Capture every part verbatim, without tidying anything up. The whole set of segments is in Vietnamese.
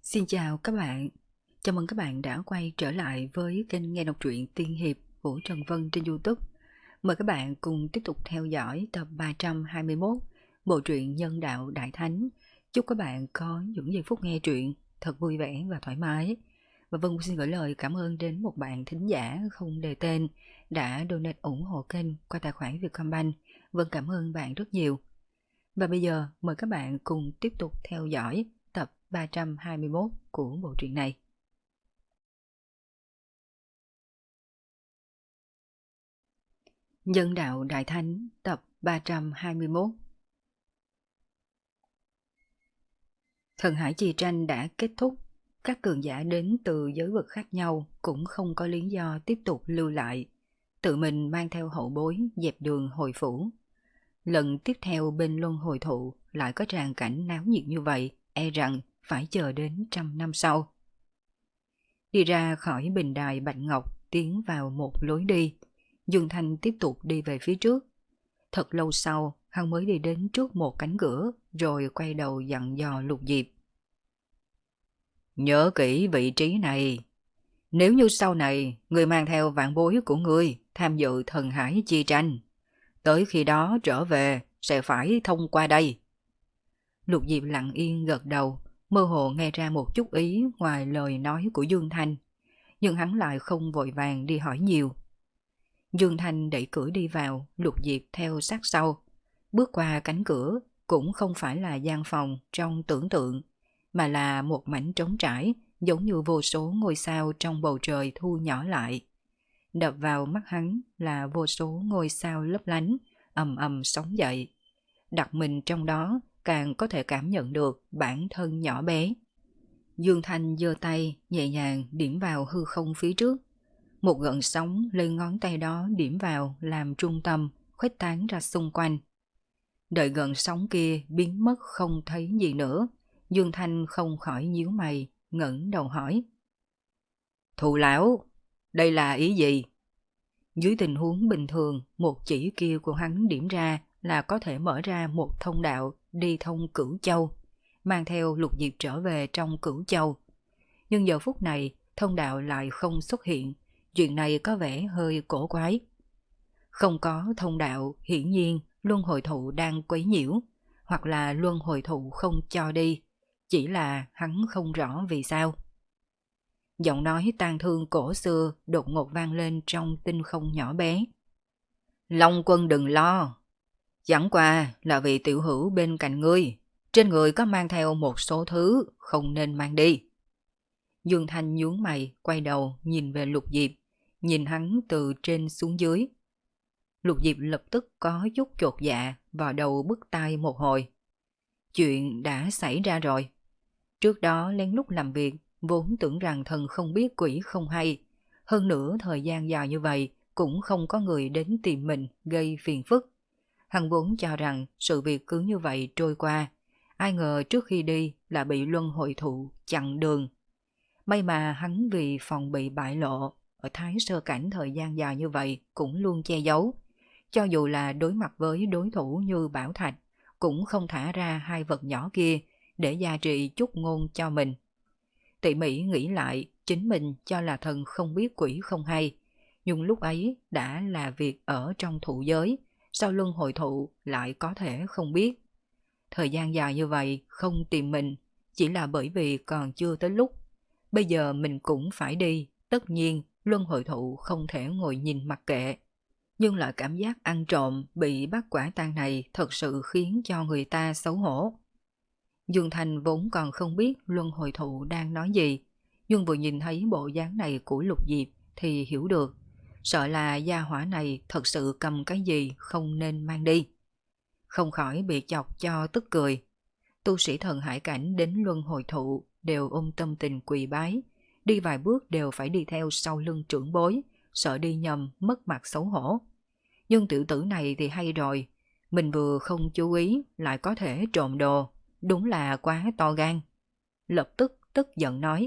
Xin chào các bạn, chào mừng các bạn đã quay trở lại với kênh nghe đọc truyện Tiên Hiệp của Trần Vân trên YouTube. Mời các bạn cùng tiếp tục theo dõi tập ba trăm hai mươi mốt bộ truyện Nhân Đạo Đại Thánh. Chúc các bạn có những giây phút nghe truyện thật vui vẻ và thoải mái. Và Vân xin gửi lời cảm ơn đến một bạn thính giả không đề tên đã donate ủng hộ kênh qua tài khoản Vietcombank. Vân cảm ơn bạn rất nhiều. Và bây giờ mời các bạn cùng tiếp tục theo dõi tập ba trăm hai mươi mốt của bộ truyện này. Nhân Đạo Đại Thánh tập ba trăm hai mươi mốt. Thần Hải Chi Tranh đã kết thúc, các cường giả đến từ giới vực khác nhau cũng không có lý do tiếp tục lưu lại, tự mình mang theo hậu bối dẹp đường hồi phủ. Lần tiếp theo bên luân hồi thụ lại có tràng cảnh náo nhiệt như vậy, e rằng phải chờ đến trăm năm sau. Đi ra khỏi bình đài Bạch Ngọc, tiến vào một lối đi, Dương Thanh tiếp tục đi về phía trước. Thật lâu sau, hắn mới đi đến trước một cánh cửa, rồi quay đầu dặn dò Lục Diệp. Nhớ kỹ vị trí này. Nếu như sau này, người mang theo vạn bối của ngươi tham dự thần hải chi tranh, tới khi đó trở về sẽ phải thông qua đây. Lục Diệp lặng yên gật đầu, mơ hồ nghe ra một chút ý ngoài lời nói của Dương Thanh, nhưng hắn lại không vội vàng đi hỏi nhiều. Dương Thanh đẩy cửa đi vào, Lục Diệp theo sát sau. Bước qua cánh cửa, cũng không phải là gian phòng trong tưởng tượng, mà là một mảnh trống trải, giống như vô số ngôi sao trong bầu trời thu nhỏ lại. Đập vào mắt hắn là vô số ngôi sao lấp lánh, ầm ầm sóng dậy. Đặt mình trong đó, càng có thể cảm nhận được bản thân nhỏ bé. Dương Thanh giơ tay, nhẹ nhàng điểm vào hư không phía trước. Một gợn sóng lên ngón tay đó điểm vào làm trung tâm, khuếch tán ra xung quanh. Đợi gợn sóng kia biến mất không thấy gì nữa, Dương Thanh không khỏi nhíu mày, ngẩng đầu hỏi. Thù lão, đây là ý gì? Dưới tình huống bình thường, một chỉ kia của hắn điểm ra là có thể mở ra một thông đạo đi thông Cửu Châu, mang theo Lục Diệp trở về trong Cửu Châu. Nhưng giờ phút này, thông đạo lại không xuất hiện, chuyện này có vẻ hơi cổ quái. Không có thông đạo, hiển nhiên luân hồi thụ đang quấy nhiễu, hoặc là luân hồi thụ không cho đi, chỉ là hắn không rõ vì sao. Giọng nói tang thương cổ xưa đột ngột vang lên trong tinh không nhỏ bé. Long Quân đừng lo, chẳng qua là vì tiểu hữu bên cạnh ngươi, trên người có mang theo một số thứ không nên mang đi. Dương Thanh nhướng mày, quay đầu nhìn về Lục Diệp, nhìn hắn từ trên xuống dưới. Lục Diệp lập tức có chút chột dạ, vào đầu bứt tai một hồi. Chuyện đã xảy ra rồi. Trước đó lén lút làm việc, vốn tưởng rằng thần không biết quỷ không hay. Hơn nữa thời gian dài như vậy, cũng không có người đến tìm mình gây phiền phức. Hắn vốn cho rằng sự việc cứ như vậy trôi qua. Ai ngờ trước khi đi là bị luân hồi thụ chặn đường. May mà hắn vì phòng bị bại lộ, ở Thái Sơ Cảnh thời gian dài như vậy cũng luôn che giấu. Cho dù là đối mặt với đối thủ như Bảo Thạch, cũng không thả ra hai vật nhỏ kia để gia trị chút ngôn cho mình. Tỉ mỉ nghĩ lại, chính mình cho là thần không biết quỷ không hay. Nhưng lúc ấy đã là việc ở trong thụ giới, sao luân hồi thụ lại có thể không biết. Thời gian dài như vậy không tìm mình, chỉ là bởi vì còn chưa tới lúc. Bây giờ mình cũng phải đi, tất nhiên luân hồi thụ không thể ngồi nhìn mặc kệ. Nhưng loại cảm giác ăn trộm bị bắt quả tang này thật sự khiến cho người ta xấu hổ. Dương Thành vốn còn không biết luân hồi thụ đang nói gì, nhưng vừa nhìn thấy bộ dáng này của Lục Diệp thì hiểu được, sợ là gia hỏa này thật sự cầm cái gì không nên mang đi. Không khỏi bị chọc cho tức cười. Tu sĩ thần hải cảnh đến luân hồi thụ đều ôm tâm tình quỳ bái, đi vài bước đều phải đi theo sau lưng trưởng bối, sợ đi nhầm mất mặt xấu hổ. Nhưng tiểu tử này thì hay rồi, mình vừa không chú ý lại có thể trộm đồ, đúng là quá to gan. Lập tức tức giận nói.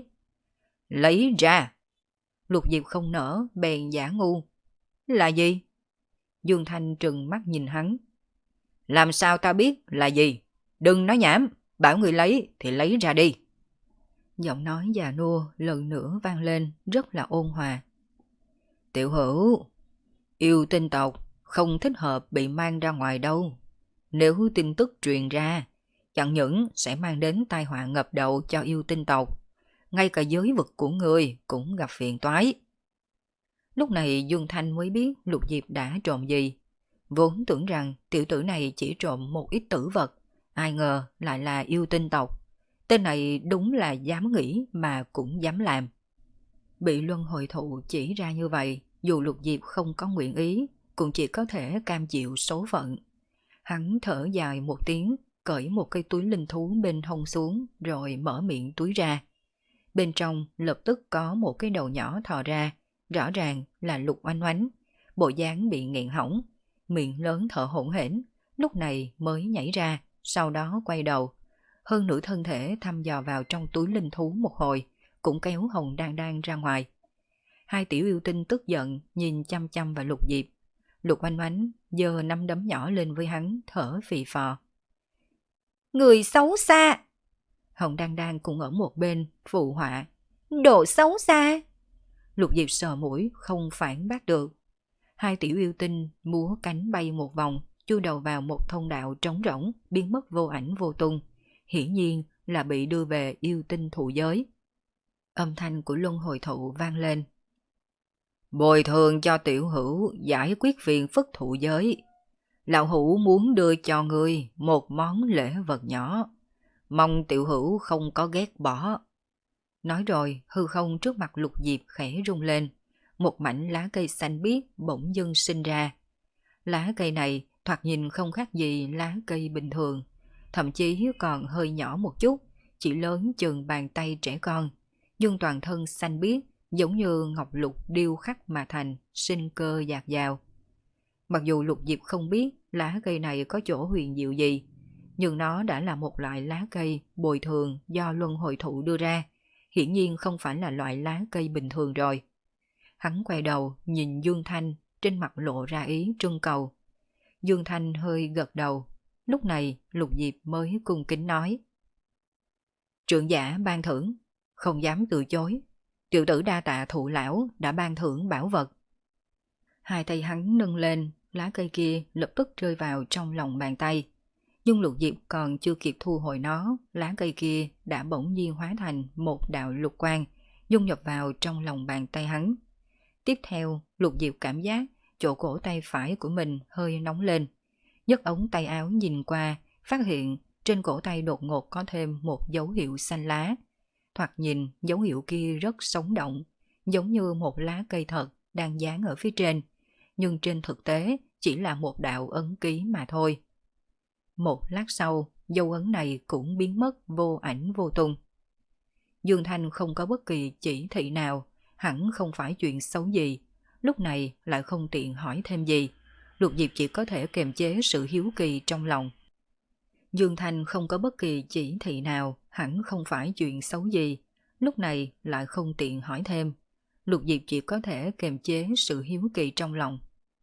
Lấy ra! Lục Diệp không nở, bèn giả ngu. Là gì? Dương Thanh trừng mắt nhìn hắn. Làm sao ta biết là gì? Đừng nói nhảm, bảo người lấy thì lấy ra đi. Giọng nói già nua lần nữa vang lên rất là ôn hòa. Tiểu Hữu, yêu tinh tộc không thích hợp bị mang ra ngoài đâu. Nếu tin tức truyền ra, chẳng những sẽ mang đến tai họa ngập đầu cho yêu tinh tộc, ngay cả giới vực của người cũng gặp phiền toái. Lúc này Dương Thanh mới biết Lục Diệp đã trộm gì. Vốn tưởng rằng tiểu tử này chỉ trộm một ít tử vật, ai ngờ lại là yêu tinh tộc. Tên này đúng là dám nghĩ mà cũng dám làm. Bị luân hồi thụ chỉ ra như vậy, dù Lục Diệp không có nguyện ý, cũng chỉ có thể cam chịu số phận. Hắn thở dài một tiếng, cởi một cây túi linh thú bên hông xuống rồi mở miệng túi ra. Bên trong lập tức có một cái đầu nhỏ thò ra, rõ ràng là Lục Oanh Oánh, bộ dáng bị nghẹn hỏng, miệng lớn thở hổn hển, lúc này mới nhảy ra, sau đó quay đầu. Hơn nửa thân thể thăm dò vào trong túi linh thú một hồi, cũng kéo Hồng Đan Đan ra ngoài. Hai tiểu yêu tinh tức giận nhìn chăm chăm vào Lục Diệp. Lục Oanh Oánh giơ nắm đấm nhỏ lên với hắn, thở phì phò. Người xấu xa! Hồng Đan Đan cũng ở một bên phụ họa. Đồ xấu xa! Lục Diệp sờ mũi không phản bác được. Hai tiểu yêu tinh múa cánh bay một vòng, chui đầu vào một thông đạo trống rỗng, biến mất vô ảnh vô tung. Hiển nhiên là bị đưa về yêu tinh thụ giới. Âm thanh của luân hồi thụ vang lên. Bồi thường cho tiểu hữu giải quyết phiền phức thụ giới. Lão hữu muốn đưa cho người một món lễ vật nhỏ, mong tiểu hữu không có ghét bỏ. Nói rồi hư không trước mặt Lục Diệp khẽ rung lên, một mảnh lá cây xanh biếc bỗng dưng sinh ra. Lá cây này thoạt nhìn không khác gì lá cây bình thường, thậm chí còn hơi nhỏ một chút, chỉ lớn chừng bàn tay trẻ con, nhưng toàn thân xanh biếc giống như ngọc lục điêu khắc mà thành, sinh cơ dạt dào. Mặc dù Lục Diệp không biết lá cây này có chỗ huyền diệu gì, nhưng nó đã là một loại lá cây bồi thường do luân hồi thụ đưa ra, hiển nhiên không phải là loại lá cây bình thường rồi. Hắn quay đầu nhìn Dương Thanh, trên mặt lộ ra ý trưng cầu. Dương Thanh hơi gật đầu, lúc này Lục Diệp mới cung kính nói. Trưởng giả ban thưởng, không dám từ chối, tiểu tử đa tạ thụ lão đã ban thưởng bảo vật. Hai tay hắn nâng lên, lá cây kia lập tức rơi vào trong lòng bàn tay. Nhưng Lục Diệp còn chưa kịp thu hồi nó, lá cây kia đã bỗng nhiên hóa thành một đạo lục quang, dung nhập vào trong lòng bàn tay hắn. Tiếp theo, Lục Diệp cảm giác chỗ cổ tay phải của mình hơi nóng lên. Nhấc ống tay áo nhìn qua, phát hiện trên cổ tay đột ngột có thêm một dấu hiệu xanh lá. Thoạt nhìn dấu hiệu kia rất sống động, giống như một lá cây thật đang dán ở phía trên, nhưng trên thực tế chỉ là một đạo ấn ký mà thôi. Một lát sau, dấu ấn này cũng biến mất vô ảnh vô tung. Dương Thanh không có bất kỳ chỉ thị nào, hẳn không phải chuyện xấu gì, lúc này lại không tiện hỏi thêm gì. Lục Diệp chỉ có thể kiềm chế sự hiếu kỳ trong lòng. Dương Thanh không có bất kỳ chỉ thị nào, hẳn không phải chuyện xấu gì, lúc này lại không tiện hỏi thêm. Lục Diệp chỉ có thể kiềm chế sự hiếu kỳ trong lòng.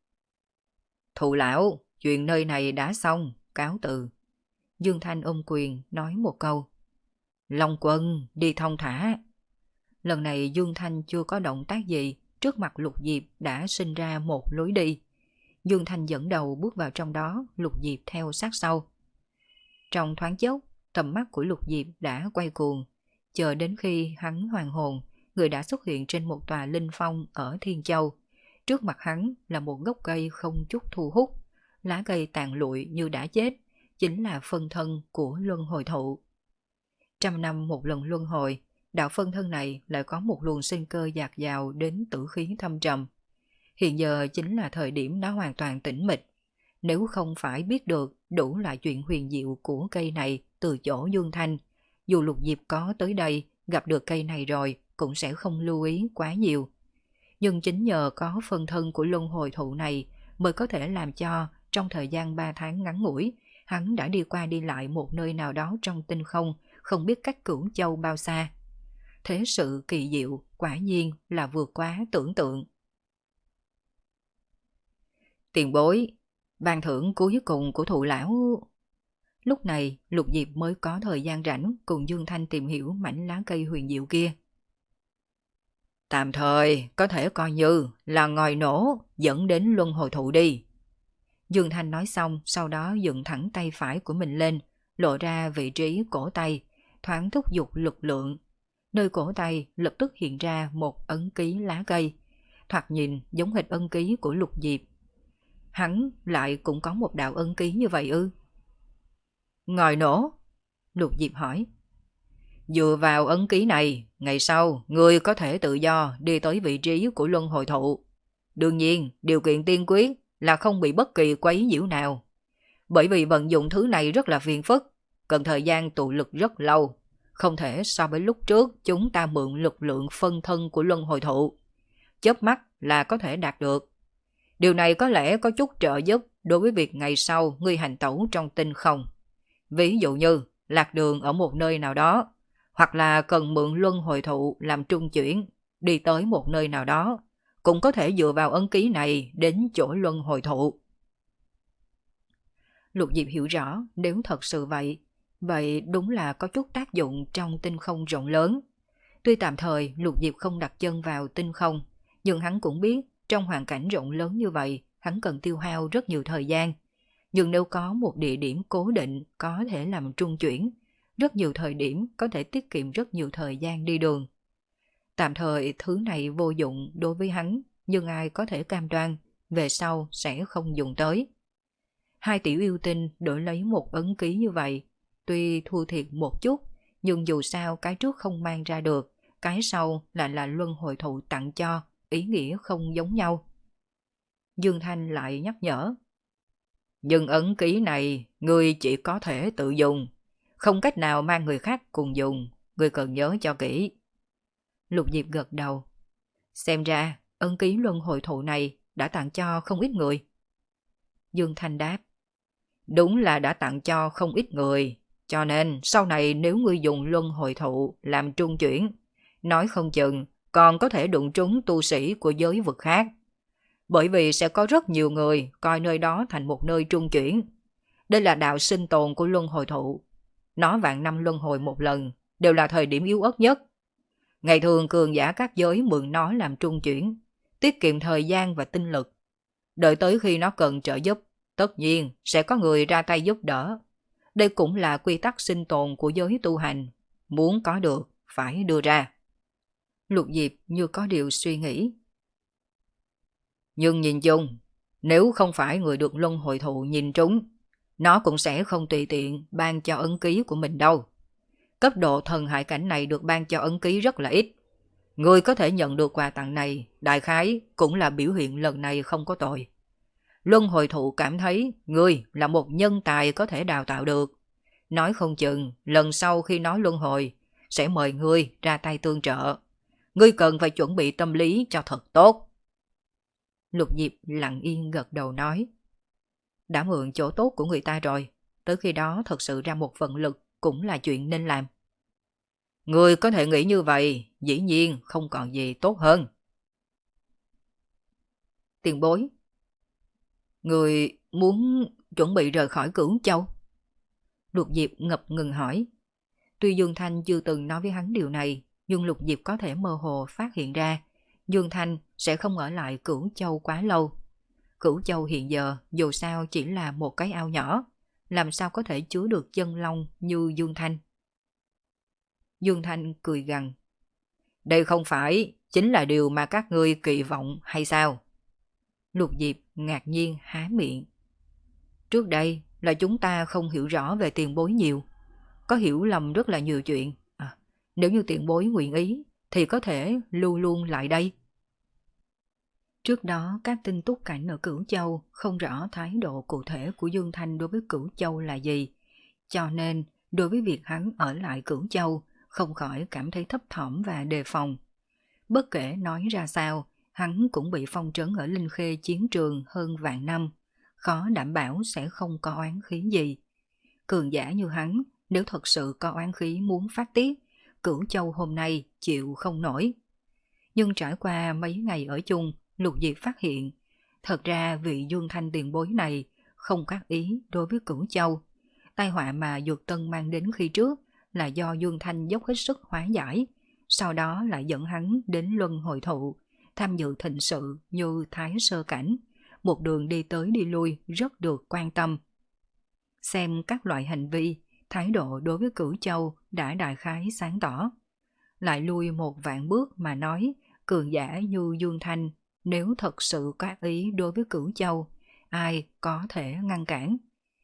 Thụ lão, chuyện nơi này đã xong, cáo từ. Dương Thanh ôm quyền nói một câu. Long Quân, đi thong thả. Lần này Dương Thanh chưa có động tác gì, trước mặt Lục Diệp đã sinh ra một lối đi. Dương Thanh dẫn đầu bước vào trong đó, Lục Diệp theo sát sau. Trong thoáng chốc, tầm mắt của Lục Diệp đã quay cuồng, chờ đến khi hắn hoàn hồn, người đã xuất hiện trên một tòa linh phong ở Thiên Châu. Trước mặt hắn là một gốc cây không chút thu hút, lá cây tàn lụi như đã chết, chính là phân thân của luân hồi thụ. Trăm năm một lần luân hồi, đạo phân thân này lại có một luồng sinh cơ dạt dào đến tử khí thâm trầm. Hiện giờ chính là thời điểm nó hoàn toàn tĩnh mịch. Nếu không phải biết được đủ loại chuyện huyền diệu của cây này từ chỗ Dương Thanh, dù Lục Diệp có tới đây gặp được cây này rồi cũng sẽ không lưu ý quá nhiều. Nhưng chính nhờ có phân thân của luân hồi thụ này mới có thể làm cho trong thời gian ba tháng ngắn ngủi, hắn đã đi qua đi lại một nơi nào đó trong tinh không, không biết cách Cửu Châu bao xa. Thế sự kỳ diệu quả nhiên là vượt quá tưởng tượng. Tiền bối, ban thưởng cuối cùng của thụ lão. Lúc này Lục Diệp mới có thời gian rảnh cùng Dương Thanh tìm hiểu mảnh lá cây huyền diệu kia. Tạm thời có thể coi như là ngòi nổ dẫn đến luân hồi thụ đi. Dương Thanh nói xong, sau đó dựng thẳng tay phải của mình lên, lộ ra vị trí cổ tay, thoáng thúc giục lực lượng. Nơi cổ tay lập tức hiện ra một ấn ký lá cây, thoạt nhìn giống hệt ấn ký của Lục Diệp. Hắn lại cũng có một đạo ấn ký như vậy ư? Ngòi nổ? Lục Diệp hỏi. Dựa vào ấn ký này, ngày sau ngươi có thể tự do đi tới vị trí của luân hồi thụ. Đương nhiên, điều kiện tiên quyết là không bị bất kỳ quấy nhiễu nào. Bởi vì vận dụng thứ này rất là phiền phức, cần thời gian tụ lực rất lâu, không thể so với lúc trước chúng ta mượn lực lượng phân thân của luân hồi thụ. Chớp mắt là có thể đạt được. Điều này có lẽ có chút trợ giúp đối với việc ngày sau ngươi hành tẩu trong tinh không. Ví dụ như lạc đường ở một nơi nào đó, hoặc là cần mượn luân hồi thụ làm trung chuyển, đi tới một nơi nào đó, cũng có thể dựa vào ấn ký này đến chỗ luân hồi thụ. Lục Diệp hiểu rõ, nếu thật sự vậy, vậy đúng là có chút tác dụng trong tinh không rộng lớn. Tuy tạm thời Lục Diệp không đặt chân vào tinh không, nhưng hắn cũng biết trong hoàn cảnh rộng lớn như vậy, hắn cần tiêu hao rất nhiều thời gian. Nhưng nếu có một địa điểm cố định có thể làm trung chuyển, rất nhiều thời điểm có thể tiết kiệm rất nhiều thời gian đi đường. Tạm thời thứ này vô dụng đối với hắn, nhưng ai có thể cam đoan về sau sẽ không dùng tới. Hai tiểu yêu tinh đổi lấy một ấn ký như vậy, tuy thua thiệt một chút, nhưng dù sao cái trước không mang ra được, cái sau lại là luân hồi thụ tặng cho, ý nghĩa không giống nhau. Dương Thanh lại nhắc nhở. Nhưng ấn ký này, ngươi chỉ có thể tự dùng, không cách nào mang người khác cùng dùng, ngươi cần nhớ cho kỹ. Lục Diệp gật đầu. Xem ra, ấn ký luân hồi thụ này đã tặng cho không ít người. Dương Thanh đáp. Đúng là đã tặng cho không ít người, cho nên sau này nếu ngươi dùng luân hồi thụ làm trung chuyển, nói không chừng còn có thể đụng trúng tu sĩ của giới vực khác. Bởi vì sẽ có rất nhiều người coi nơi đó thành một nơi trung chuyển. Đây là đạo sinh tồn của luân hồi thụ. Nó vạn năm luân hồi một lần, đều là thời điểm yếu ớt nhất. Ngày thường cường giả các giới mượn nó làm trung chuyển, tiết kiệm thời gian và tinh lực. Đợi tới khi nó cần trợ giúp, tất nhiên sẽ có người ra tay giúp đỡ. Đây cũng là quy tắc sinh tồn của giới tu hành. Muốn có được, phải đưa ra. Lục Diệp như có điều suy nghĩ. Nhưng nhìn chung, nếu không phải người được luân hồi thụ nhìn trúng, nó cũng sẽ không tùy tiện ban cho ấn ký của mình đâu. Cấp độ thần hải cảnh này được ban cho ấn ký rất là ít. Người có thể nhận được quà tặng này, đại khái cũng là biểu hiện lần này không có tội. Luân hồi thụ cảm thấy ngươi là một nhân tài có thể đào tạo được. Nói không chừng, lần sau khi nó luân hồi, sẽ mời ngươi ra tay tương trợ. Ngươi cần phải chuẩn bị tâm lý cho thật tốt. Lục Diệp lặng yên gật đầu nói. Đã mượn chỗ tốt của người ta rồi, tới khi đó thật sự ra một phần lực cũng là chuyện nên làm. Ngươi có thể nghĩ như vậy, dĩ nhiên không còn gì tốt hơn. Tiền bối, người muốn chuẩn bị rời khỏi Cửu Châu? Lục Diệp ngập ngừng hỏi. Tuy Dương Thanh chưa từng nói với hắn điều này, nhưng Lục Diệp có thể mơ hồ phát hiện ra Dương Thanh sẽ không ở lại Cửu Châu quá lâu. Cửu Châu hiện giờ dù sao chỉ là một cái ao nhỏ, làm sao có thể chứa được chân long như Dương Thanh. Dương Thanh cười gằn. Đây không phải chính là điều mà các ngươi kỳ vọng hay sao? Lục Diệp ngạc nhiên há miệng. Trước đây là chúng ta không hiểu rõ về tiền bối nhiều, có hiểu lầm rất là nhiều chuyện. À, nếu như tiền bối nguyện ý thì có thể lưu luôn lại đây. Trước đó các tin túc cảnh ở Cửu Châu không rõ thái độ cụ thể của Dương Thanh đối với Cửu Châu là gì, cho nên đối với việc hắn ở lại Cửu Châu không khỏi cảm thấy thấp thỏm và đề phòng. Bất kể nói ra sao, hắn cũng bị phong trấn ở Linh Khê chiến trường hơn vạn năm, khó đảm bảo sẽ không có oán khí gì. Cường giả như hắn, nếu thật sự có oán khí muốn phát tiết, Cửu Châu hôm nay chịu không nổi. Nhưng trải qua mấy ngày ở chung, Lục Diệp phát hiện, thật ra vị Dương Thanh tiền bối này không các ý đối với Cửu Châu. Tai họa mà Dược Tân mang đến khi trước là do Dương Thanh dốc hết sức hóa giải, sau đó lại dẫn hắn đến luân hồi thụ, tham dự thịnh sự như Thái Sơ Cảnh, một đường đi tới đi lui rất được quan tâm. Xem các loại hành vi, thái độ đối với Cửu Châu đã đại khái sáng tỏ. Lại lui một vạn bước mà nói, cường giả như Dương Thanh nếu thật sự có ác ý đối với Cửu Châu, ai có thể ngăn cản.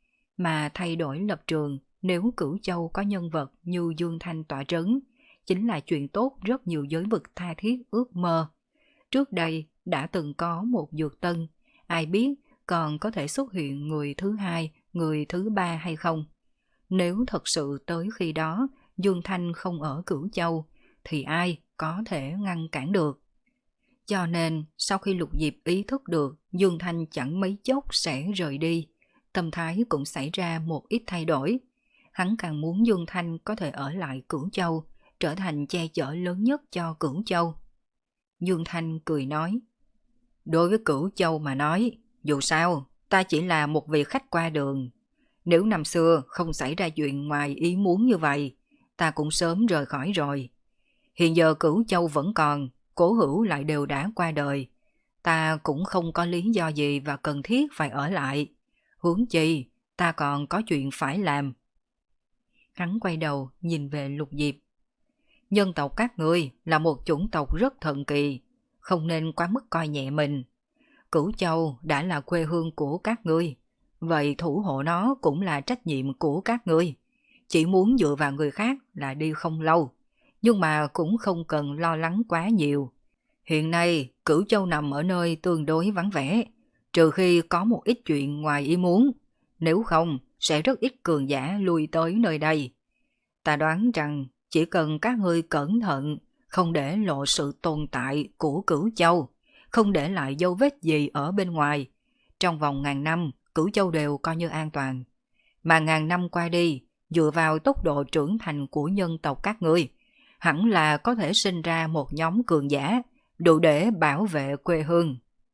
Mà thay đổi lập trường, nếu Cửu Châu có nhân vật như Dương Thanh tỏa trấn, chính là chuyện tốt rất nhiều giới vực tha thiết ước mơ. Trước đây đã từng có một Dược Tân, ai biết còn có thể xuất hiện người thứ hai, người thứ ba hay không. Nếu thật sự tới khi đó Dương Thanh không ở Cửu Châu, thì ai có thể ngăn cản được. Cho nên sau khi Lục Diệp ý thức được Dương Thanh chẳng mấy chốc sẽ rời đi, tâm thái cũng xảy ra một ít thay đổi. Hắn càng muốn Dương Thanh có thể ở lại Cửu Châu, trở thành che chở lớn nhất cho Cửu Châu. Dương Thanh cười nói, đối với Cửu Châu mà nói, dù sao ta chỉ là một vị khách qua đường. Nếu năm xưa không xảy ra chuyện ngoài ý muốn như vậy, ta cũng sớm rời khỏi rồi. Hiện giờ Cửu Châu vẫn còn, cố hữu lại đều đã qua đời. Ta cũng không có lý do gì và cần thiết phải ở lại. Huống chi, ta còn có chuyện phải làm. Hắn quay đầu nhìn về Lục Diệp. Nhân tộc các ngươi là một chủng tộc rất thần kỳ, không nên quá mức coi nhẹ mình. Cửu Châu đã là quê hương của các ngươi, vậy thủ hộ nó cũng là trách nhiệm của các ngươi. Chỉ muốn dựa vào người khác là đi không lâu, nhưng mà cũng không cần lo lắng quá nhiều. Hiện nay Cửu Châu nằm ở nơi tương đối vắng vẻ, trừ khi có một ít chuyện ngoài ý muốn, nếu không sẽ rất ít cường giả lui tới nơi đây. Ta đoán rằng chỉ cần các ngươi cẩn thận, không để lộ sự tồn tại của Cửu Châu, không để lại dấu vết gì ở bên ngoài, trong vòng ngàn năm Cửu Châu đều coi như an toàn. Mà ngàn năm qua đi, dựa vào tốc độ trưởng thành của nhân tộc các ngươi, hẳn là có thể sinh ra một nhóm cường giả đủ để bảo vệ quê hương.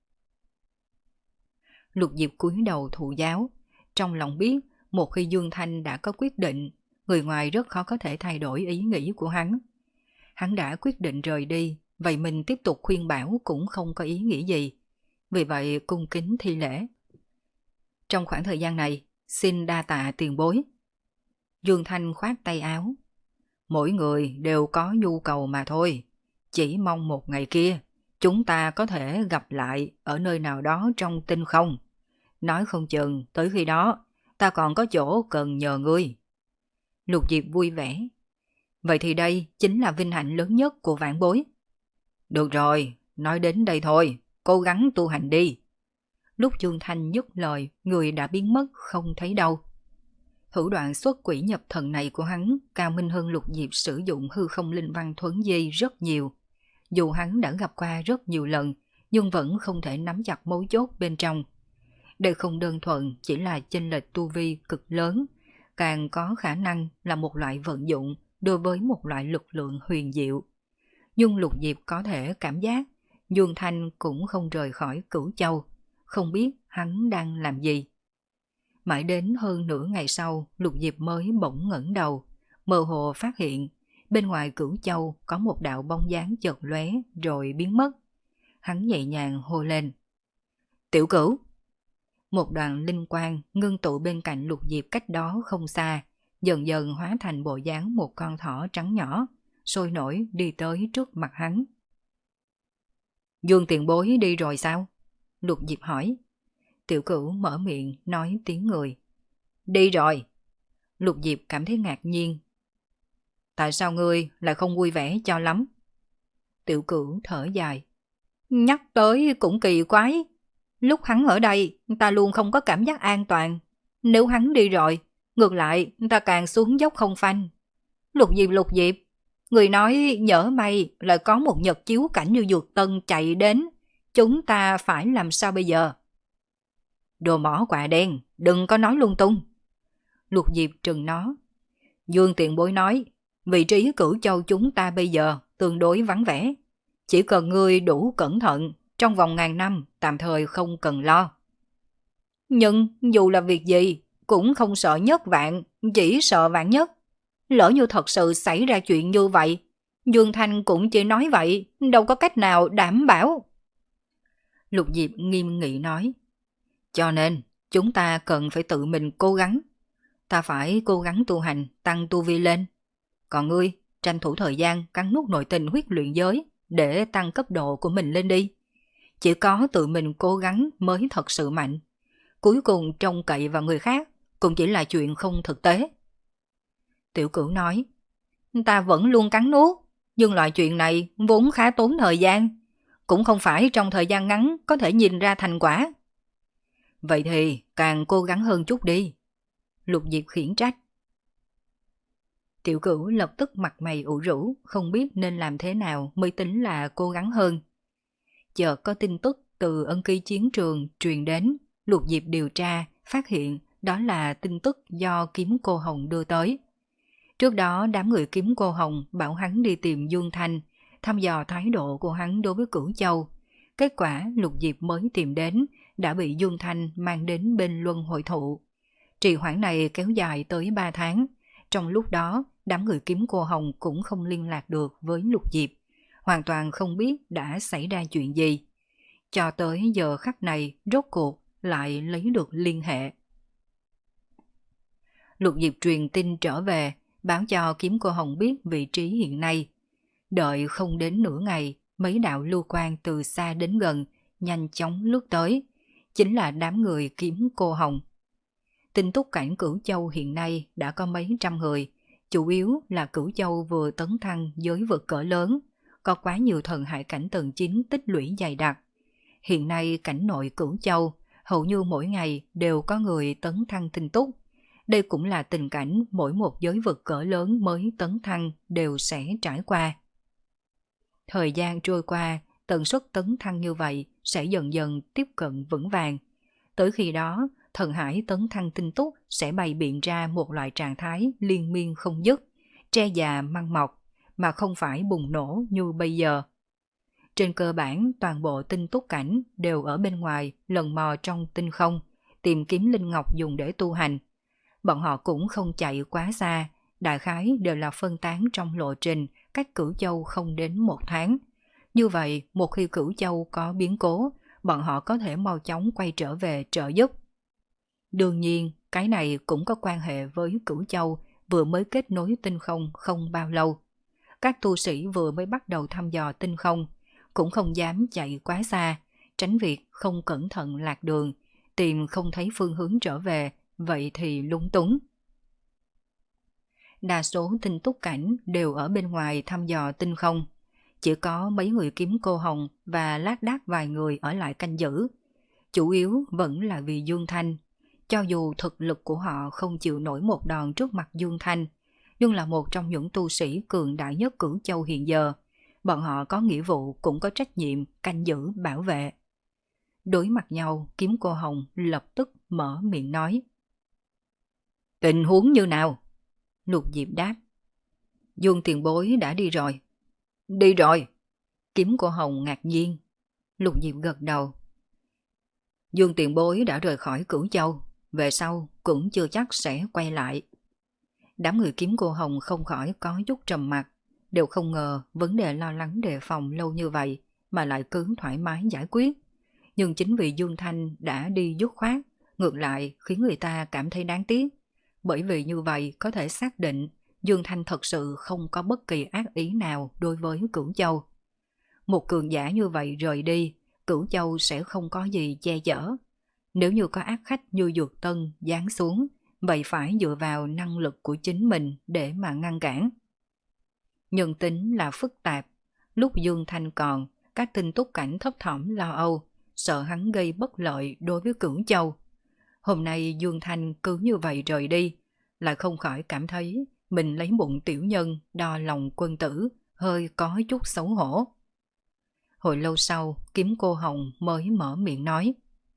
Lục Diệp cúi đầu thụ giáo, trong lòng biết một khi Dương Thanh đã có quyết định, người ngoài rất khó có thể thay đổi ý nghĩ của hắn. Hắn đã quyết định rời đi, vậy mình tiếp tục khuyên bảo cũng không có ý nghĩa gì. Vì vậy cung kính thi lễ. Trong khoảng thời gian này, xin đa tạ tiền bối. Dương Thanh khoát tay áo. Mỗi người đều có nhu cầu mà thôi. Chỉ mong một ngày kia, chúng ta có thể gặp lại ở nơi nào đó trong tinh không. Nói không chừng, tới khi đó, ta còn có chỗ cần nhờ ngươi. Lục Diệp vui vẻ. Vậy thì đây chính là vinh hạnh lớn nhất của vãn bối. Được rồi, nói đến đây thôi, cố gắng tu hành đi. Lúc Dương Thanh dứt lời, người đã biến mất không thấy đâu. Thủ đoạn xuất quỷ nhập thần này của hắn cao minh hơn Lục Diệp sử dụng hư không linh văn thuấn di rất nhiều. Dù hắn đã gặp qua rất nhiều lần, nhưng vẫn không thể nắm chặt mấu chốt bên trong. Đây không đơn thuần chỉ là chênh lệch tu vi cực lớn, càng có khả năng là một loại vận dụng đối với một loại lực lượng huyền diệu. Nhưng Lục Diệp có thể cảm giác Dương Thanh cũng không rời khỏi Cửu Châu, không biết hắn đang làm gì. Mãi đến hơn nửa ngày sau, Lục Diệp mới bỗng ngẩng đầu, mơ hồ phát hiện bên ngoài Cửu Châu có một đạo bóng dáng chợt lóe rồi biến mất. Hắn nhẹ nhàng hô lên. Tiểu Cửu! Một đoàn linh quang ngưng tụ bên cạnh Lục Diệp cách đó không xa, dần dần hóa thành bộ dáng một con thỏ trắng nhỏ, sôi nổi đi tới trước mặt hắn. Dương tiền bối đi rồi sao? Lục Diệp hỏi. Tiểu Cửu mở miệng nói tiếng người. Đi rồi. Lục Diệp cảm thấy ngạc nhiên. Tại sao ngươi lại không vui vẻ cho lắm? Tiểu Cửu thở dài. Nhắc tới cũng kỳ quái. Lúc hắn ở đây, ta luôn không có cảm giác an toàn. Nếu hắn đi rồi, ngược lại ta càng xuống dốc không phanh. Lục Diệp Lục Diệp, người nói nhỡ may lại có một nhật chiếu cảnh như Dược Tân chạy đến, chúng ta phải làm sao bây giờ? Đồ mỏ quạ đen, đừng có nói lung tung. Lục Diệp trừng nó. Dương tiền bối nói, vị trí Cửu Châu chúng ta bây giờ tương đối vắng vẻ. Chỉ cần ngươi đủ cẩn thận, trong vòng ngàn năm tạm thời không cần lo. Nhưng dù là việc gì, cũng không sợ nhất vạn, chỉ sợ vạn nhất. Lỡ như thật sự xảy ra chuyện như vậy, Dương Thanh cũng chỉ nói vậy, đâu có cách nào đảm bảo. Lục Diệp nghiêm nghị nói. Cho nên, chúng ta cần phải tự mình cố gắng. Ta phải cố gắng tu hành, tăng tu vi lên. Còn ngươi, tranh thủ thời gian cắn nuốt nội tình huyết luyện giới để tăng cấp độ của mình lên đi. Chỉ có tự mình cố gắng mới thật sự mạnh. Cuối cùng trông cậy vào người khác cũng chỉ là chuyện không thực tế. Tiểu Cửu nói, ta vẫn luôn cắn nuốt, nhưng loại chuyện này vốn khá tốn thời gian, cũng không phải trong thời gian ngắn có thể nhìn ra thành quả. Vậy thì càng cố gắng hơn chút đi. Lục Diệp khiển trách. Tiểu Cửu lập tức mặt mày ủ rũ, không biết nên làm thế nào mới tính là cố gắng hơn. Chợt có tin tức từ ân ký chiến trường truyền đến, Lục Diệp điều tra, phát hiện đó là tin tức do Kiếm Cô Hồng đưa tới. Trước đó đám người Kiếm Cô Hồng bảo hắn đi tìm Dương Thanh, thăm dò thái độ của hắn đối với Cửu Châu. Kết quả Lục Diệp mới tìm đến, đã bị Dương Thanh mang đến bên luân hội thụ. Trì hoãn này kéo dài tới ba tháng. Trong lúc đó, đám người Kiếm Cô Hồng cũng không liên lạc được với Lục Diệp, hoàn toàn không biết đã xảy ra chuyện gì. Cho tới giờ khắc này, rốt cuộc lại lấy được liên hệ. Lục Diệp truyền tin trở về, báo cho Kiếm Cô Hồng biết vị trí hiện nay. Đợi không đến nửa ngày, mấy đạo lưu quang từ xa đến gần, nhanh chóng lướt tới. Chính là đám người Kiếm Cô Hồng. Tin tức cảnh Cửu Châu hiện nay đã có mấy trăm người, chủ yếu là Cửu Châu vừa tấn thăng giới vực cỡ lớn, có quá nhiều thần hải cảnh tầng chín tích lũy dày đặc. Hiện nay cảnh nội Cửu Châu, hầu như mỗi ngày đều có người tấn thăng tin tức. Đây cũng là tình cảnh mỗi một giới vực cỡ lớn mới tấn thăng đều sẽ trải qua. Thời gian trôi qua, tần suất tấn thăng như vậy sẽ dần dần tiếp cận vững vàng. Tới khi đó, thần hải tấn thăng tinh túc sẽ bày biện ra một loại trạng thái liên miên không dứt, tre già măng mọc, mà không phải bùng nổ như bây giờ. Trên cơ bản, toàn bộ tinh túc cảnh đều ở bên ngoài lần mò trong tinh không, tìm kiếm linh ngọc dùng để tu hành. Bọn họ cũng không chạy quá xa, đại khái đều là phân tán trong lộ trình cách Cửu Châu không đến một tháng. Như vậy, một khi Cửu Châu có biến cố, bọn họ có thể mau chóng quay trở về trợ giúp. Đương nhiên, cái này cũng có quan hệ với Cửu Châu vừa mới kết nối tinh không không bao lâu. Các tu sĩ vừa mới bắt đầu thăm dò tinh không, cũng không dám chạy quá xa, tránh việc không cẩn thận lạc đường, tìm không thấy phương hướng trở về, vậy thì lúng túng. Đa số tinh túc cảnh đều ở bên ngoài thăm dò tinh không. Chỉ có mấy người Kiếm Cô Hồng và lác đác vài người ở lại canh giữ. Chủ yếu vẫn là vì Dương Thanh. Cho dù thực lực của họ không chịu nổi một đòn trước mặt Dương Thanh, nhưng là một trong những tu sĩ cường đại nhất Cửu Châu hiện giờ, bọn họ có nghĩa vụ cũng có trách nhiệm canh giữ bảo vệ. Đối mặt nhau, Kiếm Cô Hồng lập tức mở miệng nói. Tình huống như nào? Lục Diệp đáp. Dương tiền bối đã đi rồi. Đi rồi. Kiếm Cô Hồng ngạc nhiên. Lục Diệp gật đầu. Dương tiền bối đã rời khỏi Cửu Châu, về sau cũng chưa chắc sẽ quay lại. Đám người Kiếm Cô Hồng không khỏi có chút trầm mặc, đều không ngờ vấn đề lo lắng đề phòng lâu như vậy mà lại cứ thoải mái giải quyết. Nhưng chính vì Dương Thanh đã đi dứt khoát, ngược lại khiến người ta cảm thấy đáng tiếc. Bởi vì như vậy có thể xác định Dương Thanh thật sự không có bất kỳ ác ý nào đối với Cửu Châu. Một cường giả như vậy rời đi, Cửu Châu sẽ không có gì che chở. Nếu như có ác khách như Dược Tân giáng xuống, vậy phải dựa vào năng lực của chính mình để mà ngăn cản. Nhân tính là phức tạp. Lúc Dương Thanh còn, các tinh túc cảnh thấp thỏm lo âu, sợ hắn gây bất lợi đối với Cửu Châu. Hôm nay Dương Thanh cứ như vậy rời đi, lại không khỏi cảm thấy mình lấy bụng tiểu nhân đo lòng quân tử, hơi có chút xấu hổ. Hồi lâu sau, Kiếm Cô Hồng mới mở miệng nói.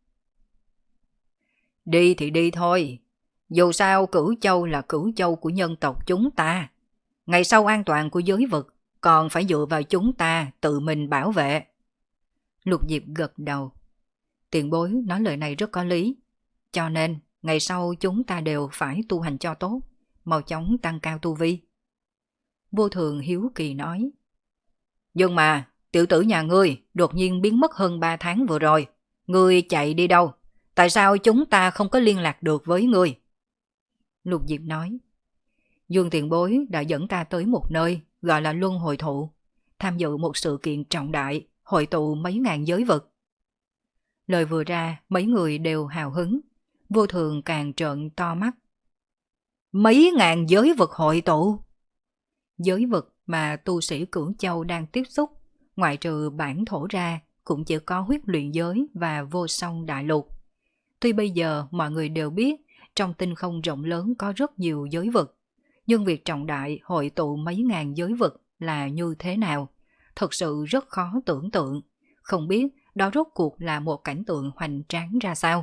Đi thì đi thôi, dù sao Cửu Châu là Cửu Châu của nhân tộc chúng ta. Ngày sau an toàn của giới vực còn phải dựa vào chúng ta tự mình bảo vệ. Lục Diệp gật đầu. Tiền bối nói lời này rất có lý. Cho nên ngày sau chúng ta đều phải tu hành cho tốt, mau chóng tăng cao tu vi. Vô Thường hiếu kỳ nói. Nhưng mà, tiểu tử nhà ngươi đột nhiên biến mất hơn ba tháng vừa rồi. Ngươi chạy đi đâu? Tại sao chúng ta không có liên lạc được với ngươi? Lục Diệp nói. Dương tiền bối đã dẫn ta tới một nơi gọi là Luân Hồi Thụ, tham dự một sự kiện trọng đại, hội tụ mấy ngàn giới vực. Lời vừa ra, mấy người đều hào hứng. Vô Thường càng trợn to mắt. Mấy ngàn giới vực hội tụ? Giới vực mà tu sĩ Cửu Châu đang tiếp xúc, ngoại trừ bản thổ ra, cũng chỉ có huyết luyện giới và vô song đại lục. Tuy bây giờ mọi người đều biết trong tinh không rộng lớn có rất nhiều giới vực, nhưng việc trọng đại hội tụ mấy ngàn giới vực là như thế nào, thật sự rất khó tưởng tượng, không biết đó rốt cuộc là một cảnh tượng hoành tráng ra sao.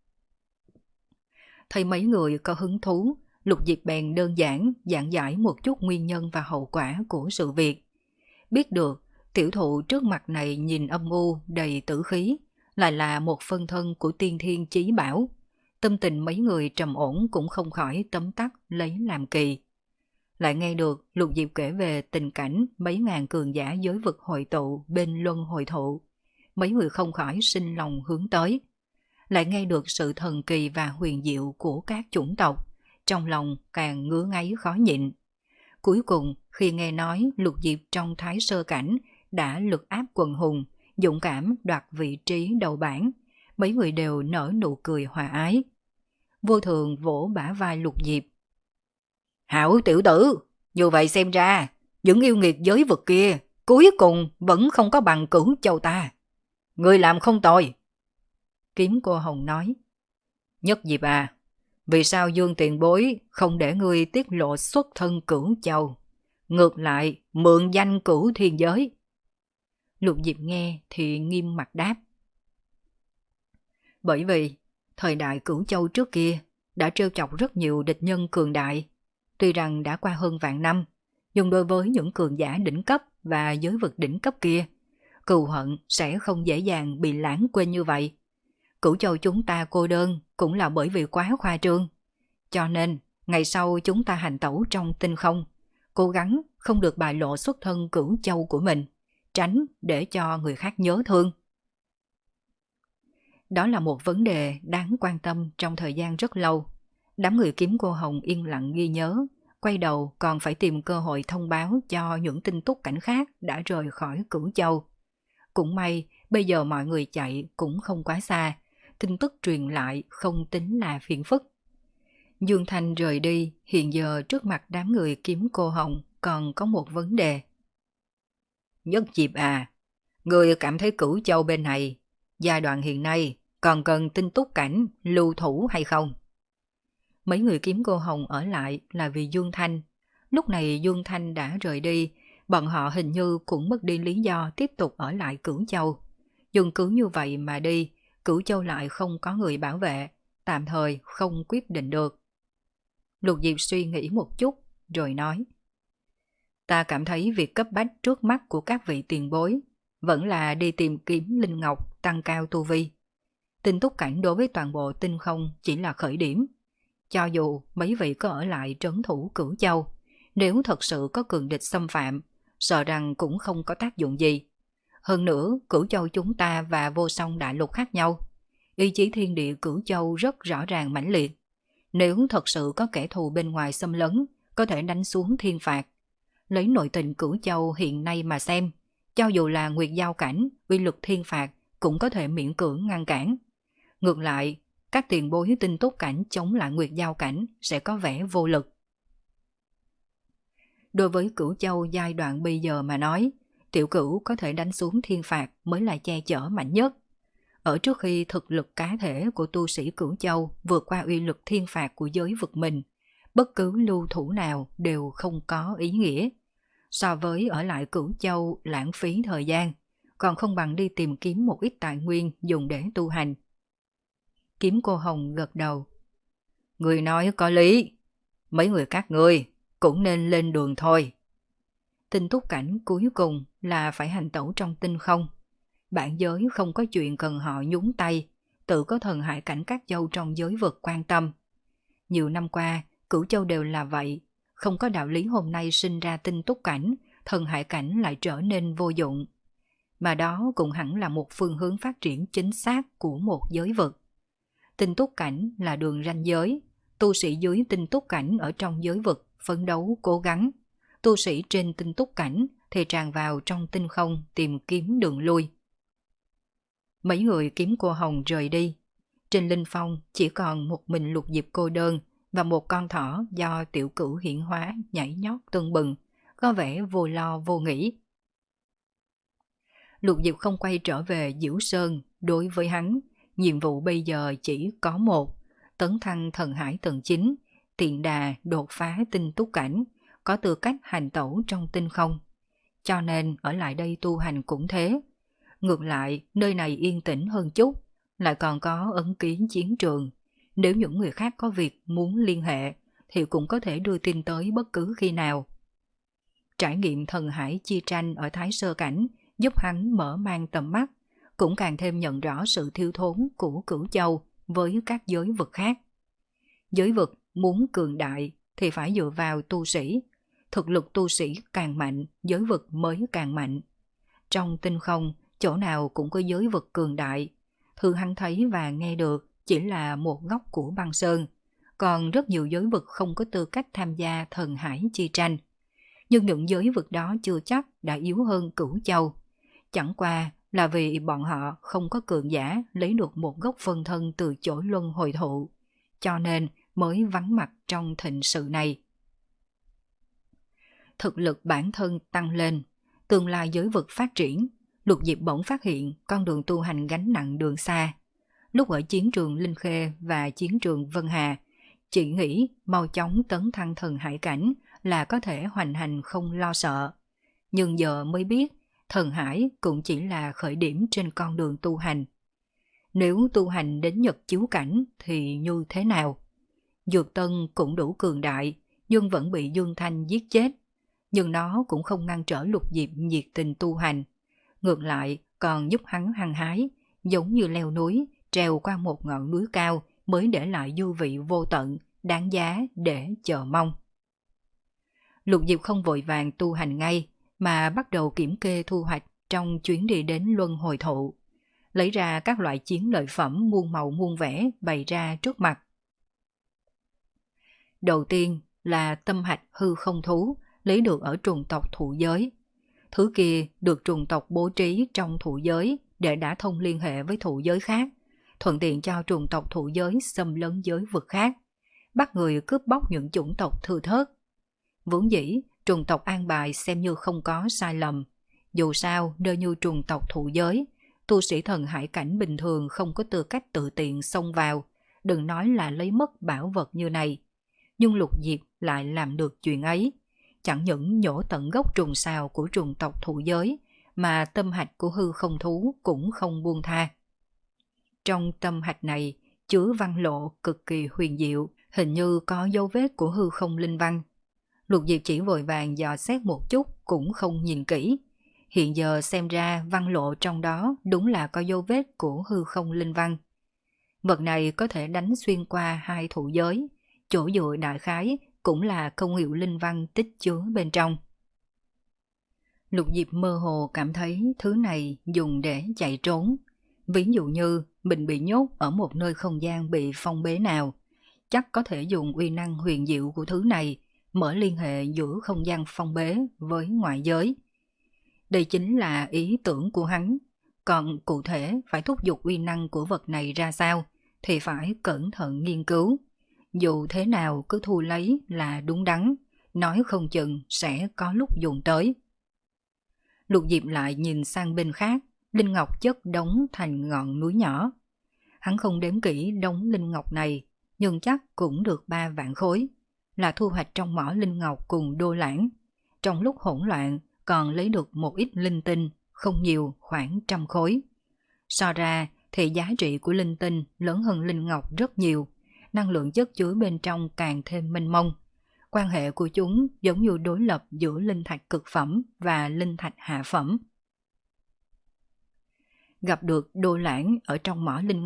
Thấy mấy người có hứng thú, Lục Diệp bèn đơn giản giảng giải một chút nguyên nhân và hậu quả của sự việc. Biết được tiểu thụ trước mặt này nhìn âm u đầy tử khí, lại là một phân thân của tiên thiên chí bảo. Tâm tình mấy người trầm ổn cũng không khỏi tấm tắc lấy làm kỳ. Lại nghe được Lục Diệp kể về tình cảnh mấy ngàn cường giả giới vực hội tụ bên Luân Hồi Thụ, mấy người không khỏi sinh lòng hướng tới. Lại nghe được sự thần kỳ và huyền diệu của các chủng tộc, trong lòng càng ngứa ngáy khó nhịn. Cuối cùng khi nghe nói Lục Diệp trong thái sơ cảnh đã lực áp quần hùng, dũng cảm đoạt vị trí đầu bảng, mấy người đều nở nụ cười hòa ái. Vô Thường vỗ bả vai Lục Diệp. Hảo tiểu tử, như vậy xem ra, những yêu nghiệt giới vực kia cuối cùng vẫn không có bằng Cửu Châu ta. Ngươi làm không tồi. Kiếm Cô Hồng nói. Nhất Diệp à, vì sao Dương tiền bối không để ngươi tiết lộ xuất thân Cửu Châu, ngược lại mượn danh Cửu Thiên Giới? Lục Diệp nghe thì nghiêm mặt đáp. Bởi vì thời đại Cửu Châu trước kia đã trêu chọc rất nhiều địch nhân cường đại. Tuy rằng đã qua hơn vạn năm, nhưng đối với những cường giả đỉnh cấp và giới vực đỉnh cấp kia, cừu hận sẽ không dễ dàng bị lãng quên như vậy. Cửu Châu chúng ta cô đơn cũng là bởi vì quá khoa trương. Cho nên, ngày sau chúng ta hành tẩu trong tinh không, cố gắng không được bại lộ xuất thân Cửu Châu của mình, tránh để cho người khác nhớ thương. Đó là một vấn đề đáng quan tâm trong thời gian rất lâu. Đám người Kiếm Cô Hồng yên lặng ghi nhớ, quay đầu còn phải tìm cơ hội thông báo cho những tinh túc cảnh khác đã rời khỏi Cửu Châu. Cũng may, bây giờ mọi người chạy cũng không quá xa, tin tức truyền lại không tính là phiền phức. Dương Thanh rời đi, hiện giờ trước mặt đám người Kiếm Cô Hồng còn có một vấn đề. Nhất Diệp à, người cảm thấy Cửu Châu bên này, giai đoạn hiện nay còn cần tinh túc cảnh lưu thủ hay không? Mấy người Kiếm Cô Hồng ở lại là vì Dương Thanh. Lúc này Dương Thanh đã rời đi, bọn họ hình như cũng mất đi lý do tiếp tục ở lại Cửu Châu. Nhưng cứ như vậy mà đi, Cửu Châu lại không có người bảo vệ, tạm thời không quyết định được. Lục Diệp suy nghĩ một chút, rồi nói. Ta cảm thấy việc cấp bách trước mắt của các vị tiền bối vẫn là đi tìm kiếm Linh Ngọc tăng cao tu vi. Tinh túc cảnh đối với toàn bộ tinh không chỉ là khởi điểm. Cho dù mấy vị có ở lại trấn thủ Cửu Châu, nếu thật sự có cường địch xâm phạm, sợ rằng cũng không có tác dụng gì. Hơn nữa, Cửu Châu chúng ta và vô song đại lục khác nhau. Ý chí thiên địa Cửu Châu rất rõ ràng mãnh liệt. Nếu thật sự có kẻ thù bên ngoài xâm lấn, có thể đánh xuống thiên phạt. Lấy nội tình Cửu Châu hiện nay mà xem, cho dù là Nguyệt Giao cảnh, uy lực thiên phạt cũng có thể miễn cưỡng ngăn cản. Ngược lại, các tiền bối tinh túc cảnh chống lại Nguyệt Giao cảnh sẽ có vẻ vô lực. Đối với Cửu Châu giai đoạn bây giờ mà nói, tiểu cửu có thể đánh xuống thiên phạt mới là che chở mạnh nhất. Ở trước khi thực lực cá thể của tu sĩ Cửu Châu vượt qua uy lực thiên phạt của giới vực mình, bất cứ lưu thủ nào đều không có ý nghĩa. So với ở lại Cửu Châu lãng phí thời gian, còn không bằng đi tìm kiếm một ít tài nguyên dùng để tu hành. Kiếm Cô Hồng gật đầu. Người nói có lý, mấy người các ngươi cũng nên lên đường thôi. Tinh túc cảnh cuối cùng là phải hành tẩu trong tinh không. Bản giới không có chuyện cần họ nhúng tay, tự có thần hải cảnh các châu trong giới vực quan tâm. Nhiều năm qua, Cửu Châu đều là vậy, không có đạo lý hôm nay sinh ra tinh túc cảnh, thần hải cảnh lại trở nên vô dụng. Mà đó cũng hẳn là một phương hướng phát triển chính xác của một giới vực. Tinh túc cảnh là đường ranh giới, tu sĩ dưới tinh túc cảnh ở trong giới vực phấn đấu cố gắng, tu sĩ trên tinh túc cảnh thì tràn vào trong tinh không tìm kiếm đường lui. Mấy người kiếm cô hồng rời đi. Trên linh phong chỉ còn một mình Lục Diệp cô đơn và một con thỏ do tiểu cửu hiển hóa nhảy nhót tưng bừng, có vẻ vô lo vô nghĩ. Lục Diệp không quay trở về Diễu Sơn, đối với hắn, nhiệm vụ bây giờ chỉ có một, tấn thăng thần hải tầng chín, tiện đà đột phá tinh túc cảnh, có tư cách hành tẩu trong tinh không. Cho nên ở lại đây tu hành cũng thế. Ngược lại, nơi này yên tĩnh hơn chút, lại còn có ấn ký chiến trường. Nếu những người khác có việc muốn liên hệ, thì cũng có thể đưa tin tới bất cứ khi nào. Trải nghiệm thần hải chi tranh ở Thái Sơ Cảnh giúp hắn mở mang tầm mắt, cũng càng thêm nhận rõ sự thiếu thốn của Cửu Châu với các giới vực khác. Giới vực muốn cường đại thì phải dựa vào tu sĩ. Thực lực tu sĩ càng mạnh, giới vực mới càng mạnh. Trong tinh không, chỗ nào cũng có giới vực cường đại. Thứ hắn thấy và nghe được chỉ là một góc của băng sơn. Còn rất nhiều giới vực không có tư cách tham gia thần hải chi tranh. Nhưng những giới vực đó chưa chắc đã yếu hơn Cửu Châu. Chẳng qua là vì bọn họ không có cường giả lấy được một gốc phân thân từ chỗ luân hồi thụ. Cho nên mới vắng mặt trong thịnh sự này. Thực lực bản thân tăng lên, tương lai giới vực phát triển, Lục Diệp bỗng phát hiện con đường tu hành gánh nặng đường xa. Lúc ở chiến trường Linh Khê và chiến trường Vân Hà, chỉ nghĩ mau chóng tấn thăng thần hải cảnh là có thể hoành hành không lo sợ. Nhưng giờ mới biết, thần hải cũng chỉ là khởi điểm trên con đường tu hành. Nếu tu hành đến nhật chiếu cảnh thì như thế nào? Dược Tân cũng đủ cường đại, nhưng vẫn bị Dương Thanh giết chết. Nhưng nó cũng không ngăn trở Lục Diệp nhiệt tình tu hành. Ngược lại còn giúp hắn hăng hái, giống như leo núi, trèo qua một ngọn núi cao mới để lại dư vị vô tận, đáng giá để chờ mong. Lục Diệp không vội vàng tu hành ngay, mà bắt đầu kiểm kê thu hoạch trong chuyến đi đến luân hồi thụ. Lấy ra các loại chiến lợi phẩm muôn màu muôn vẻ bày ra trước mặt. Đầu tiên là tâm hạch hư không thú, lấy được ở trùng tộc thụ giới. Thứ kia được trùng tộc bố trí trong thụ giới để đã thông liên hệ với thụ giới khác, thuận tiện cho trùng tộc thụ giới xâm lấn giới vực khác, bắt người cướp bóc những chủng tộc thừa thớt. Vốn dĩ, trùng tộc an bài xem như không có sai lầm. Dù sao, nơi như trùng tộc thụ giới, tu sĩ thần hải cảnh bình thường không có tư cách tự tiện xông vào, đừng nói là lấy mất bảo vật như này. Nhưng Lục Diệp lại làm được chuyện ấy. Chẳng những nhổ tận gốc trùng sào của trùng tộc thụ giới, mà tâm hạch của hư không thú cũng không buông tha. Trong tâm hạch này chứa văn lộ cực kỳ huyền diệu, hình như có dấu vết của hư không linh văn. Lục Diệp chỉ vội vàng dò xét một chút cũng không nhìn kỹ. Hiện giờ xem ra văn lộ trong đó đúng là có dấu vết của hư không linh văn. Vật này có thể đánh xuyên qua hai thụ giới, chỗ dựa đại khái cũng là công hiệu linh văn tích chứa bên trong. Lục Diệp mơ hồ cảm thấy thứ này dùng để chạy trốn. Ví dụ như mình bị nhốt ở một nơi không gian bị phong bế nào, chắc có thể dùng uy năng huyền diệu của thứ này mở liên hệ giữa không gian phong bế với ngoại giới. Đây chính là ý tưởng của hắn, còn cụ thể phải thúc giục uy năng của vật này ra sao thì phải cẩn thận nghiên cứu. Dù thế nào cứ thu lấy là đúng đắn, nói không chừng sẽ có lúc dùng tới. Lục Diệp lại nhìn sang bên khác, linh ngọc chất đống thành ngọn núi nhỏ. Hắn không đếm kỹ đống linh ngọc này, nhưng chắc cũng được ba vạn khối, là thu hoạch trong mỏ linh ngọc cùng đô lãng. Trong lúc hỗn loạn còn lấy được một ít linh tinh, không nhiều, khoảng trăm khối. So ra thì giá trị của linh tinh lớn hơn linh ngọc rất nhiều, năng lượng chất chứa bên trong càng thêm mênh mông. Quan hệ của chúng giống như đối lập giữa linh thạch cực phẩm và linh thạch hạ phẩm. Gặp được đô lãng ở trong mỏ linh ngọc,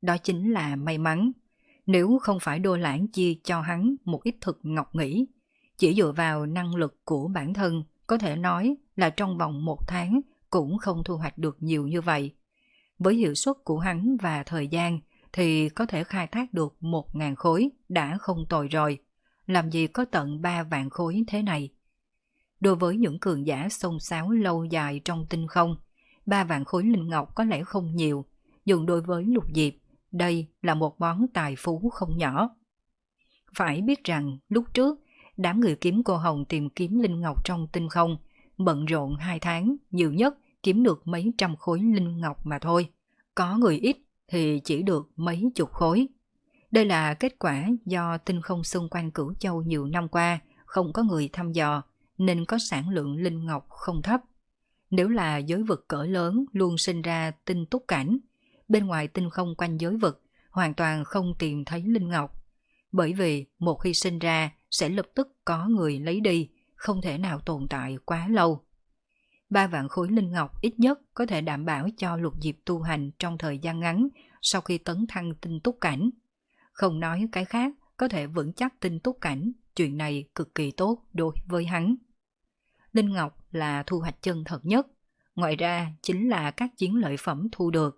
đó chính là may mắn. Nếu không phải Đô Lãng chia cho hắn một ít thực ngọc nghỉ, chỉ dựa vào năng lực của bản thân, có thể nói là trong vòng một tháng cũng không thu hoạch được nhiều như vậy. Với hiệu suất của hắn và thời gian thì có thể khai thác được một ngàn khối đã không tồi rồi, làm gì có tận ba vạn khối thế này. Đối với những cường giả xông xáo lâu dài trong tinh không, ba vạn khối linh ngọc có lẽ không nhiều, nhưng đối với Lục Diệp, đây là một món tài phú không nhỏ. Phải biết rằng lúc trước, đám người kiếm cô hồng tìm kiếm linh ngọc trong tinh không, bận rộn hai tháng, nhiều nhất kiếm được mấy trăm khối linh ngọc mà thôi. Có người ít thì chỉ được mấy chục khối. Đây là kết quả do tinh không xung quanh Cửu Châu nhiều năm qua không có người thăm dò, nên có sản lượng linh ngọc không thấp. Nếu là giới vực cỡ lớn luôn sinh ra tinh túc cảnh, bên ngoài tinh không quanh giới vực hoàn toàn không tìm thấy linh ngọc. Bởi vì một khi sinh ra sẽ lập tức có người lấy đi, không thể nào tồn tại quá lâu. Ba vạn khối linh ngọc ít nhất có thể đảm bảo cho Lục Diệp tu hành trong thời gian ngắn sau khi tấn thăng tinh túc cảnh. Không nói cái khác, có thể vững chắc tinh túc cảnh, chuyện này cực kỳ tốt đối với hắn. Linh ngọc là thu hoạch chân thật nhất, ngoài ra chính là các chiến lợi phẩm thu được.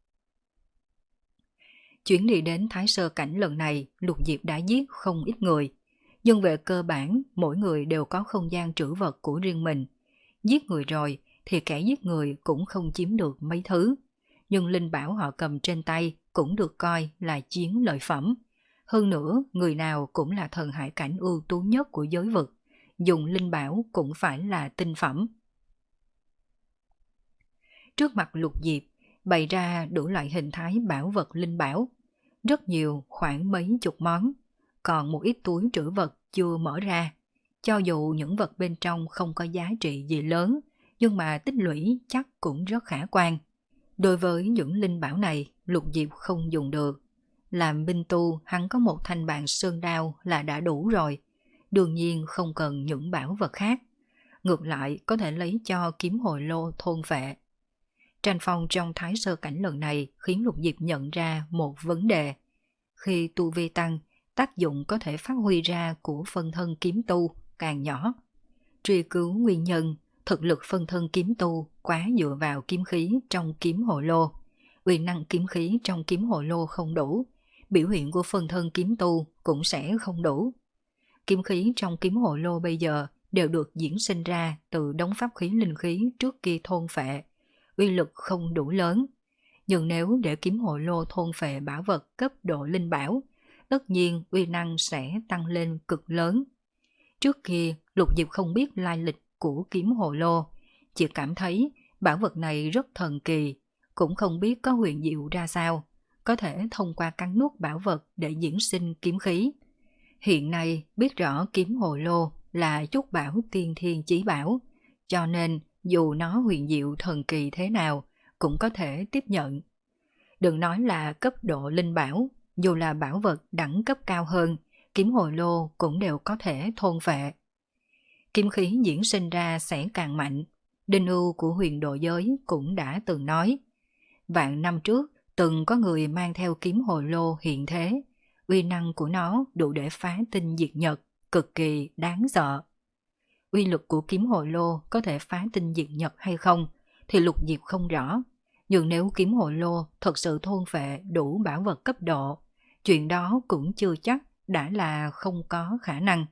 Chuyến đi đến Thái Sơ Cảnh lần này, Lục Diệp đã giết không ít người, nhưng về cơ bản mỗi người đều có không gian trữ vật của riêng mình. Giết người rồi thì kẻ giết người cũng không chiếm được mấy thứ, nhưng linh bảo họ cầm trên tay cũng được coi là chiến lợi phẩm. Hơn nữa, người nào cũng là thần hải cảnh ưu tú nhất của giới vực, dùng linh bảo cũng phải là tinh phẩm. Trước mặt Lục Diệp bày ra đủ loại hình thái bảo vật linh bảo, rất nhiều, khoảng mấy chục món, còn một ít túi trữ vật chưa mở ra. Cho dù những vật bên trong không có giá trị gì lớn, nhưng mà tích lũy chắc cũng rất khả quan. Đối với những linh bảo này, Lục Diệp không dùng được. Làm binh tu, hắn có một thanh bàn sơn đao là đã đủ rồi. Đương nhiên không cần những bảo vật khác. Ngược lại, có thể lấy cho kiếm hồi lô thôn phệ. Tranh phong trong Thái Sơ Cảnh lần này khiến Lục Diệp nhận ra một vấn đề. Khi tu vi tăng, tác dụng có thể phát huy ra của phân thân kiếm tu càng nhỏ. Truy cứu nguyên nhân, thực lực phân thân kiếm tu quá dựa vào kiếm khí trong kiếm hồ lô. Uy năng kiếm khí trong kiếm hồ lô không đủ, biểu hiện của phân thân kiếm tu cũng sẽ không đủ. Kiếm khí trong kiếm hồ lô bây giờ đều được diễn sinh ra từ đống pháp khí linh khí trước kia thôn phệ, uy lực không đủ lớn. Nhưng nếu để kiếm hồ lô thôn phệ bảo vật cấp độ linh bảo, tất nhiên uy năng sẽ tăng lên cực lớn. Trước kia, Lục Diệp không biết lai lịch của kiếm hồ lô, chỉ cảm thấy bảo vật này rất thần kỳ, cũng không biết có huyền diệu ra sao, có thể thông qua cắn nuốt bảo vật để diễn sinh kiếm khí. Hiện nay biết rõ kiếm hồ lô là chút bảo tiên thiên chí bảo, cho nên dù nó huyền diệu thần kỳ thế nào cũng có thể tiếp nhận. Đừng nói là cấp độ linh bảo, dù là bảo vật đẳng cấp cao hơn, kiếm hồ lô cũng đều có thể thôn phệ. Kiếm khí diễn sinh ra sẽ càng mạnh. Đinh Ưu của huyền độ giới cũng đã từng nói. Vạn năm trước, từng có người mang theo kiếm hồ lô hiện thế. Uy năng của nó đủ để phá tinh diệt nhật, cực kỳ đáng sợ. Uy lực của kiếm hồ lô có thể phá tinh diệt nhật hay không thì Lục Diệp không rõ. Nhưng nếu kiếm hồ lô thật sự thôn phệ đủ bảo vật cấp độ, chuyện đó cũng chưa chắc đã là không có khả năng.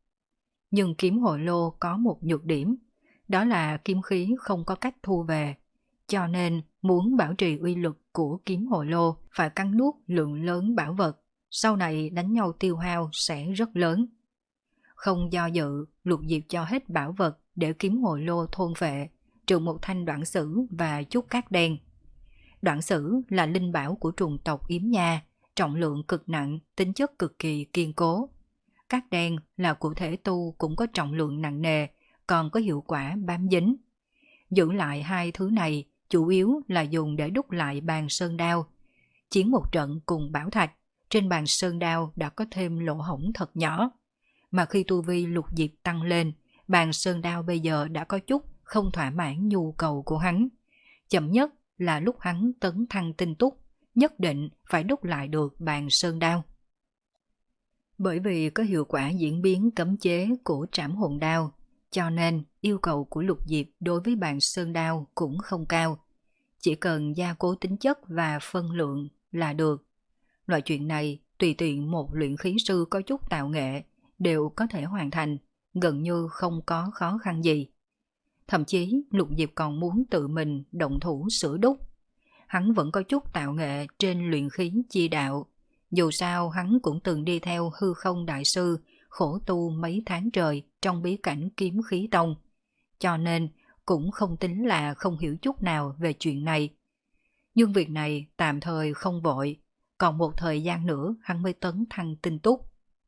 Nhưng kiếm hồ lô có một nhược điểm, đó là kiếm khí không có cách thu về, cho nên muốn bảo trì uy lực của kiếm hồ lô phải cắn nuốt lượng lớn bảo vật, sau này đánh nhau tiêu hao sẽ rất lớn. Không do dự, Lục Diệp cho hết bảo vật để kiếm hồ lô thôn phệ, trừ một thanh đoạn sử và chút cát đen. Đoạn sử là linh bảo của trùng tộc Yếm Nha, trọng lượng cực nặng, tính chất cực kỳ kiên cố. Cát đen là của thể tu cũng có trọng lượng nặng nề, còn có hiệu quả bám dính. Giữ lại hai thứ này chủ yếu là dùng để đúc lại bàn sơn đao. Chiến một trận cùng bảo thạch, trên bàn sơn đao đã có thêm lỗ hổng thật nhỏ. Mà khi tu vi Lục Diệp tăng lên, bàn sơn đao bây giờ đã có chút không thỏa mãn nhu cầu của hắn. Chậm nhất là lúc hắn tấn thăng tinh túc, nhất định phải đúc lại được bàn sơn đao. Bởi vì có hiệu quả diễn biến cấm chế của trảm hồn đao, cho nên yêu cầu của Lục Diệp đối với bàn sơn đao cũng không cao. Chỉ cần gia cố tính chất và phân lượng là được. Loại chuyện này tùy tiện một luyện khí sư có chút tạo nghệ đều có thể hoàn thành, gần như không có khó khăn gì. Thậm chí Lục Diệp còn muốn tự mình động thủ sửa đúc. Hắn vẫn có chút tạo nghệ trên luyện khí chi đạo. Dù sao hắn cũng từng đi theo hư không đại sư khổ tu mấy tháng trời trong bí cảnh kiếm khí tông. Cho nên cũng không tính là không hiểu chút nào về chuyện này. Nhưng việc này tạm thời không vội, còn một thời gian nữa hắn mới tấn thăng tinh túc.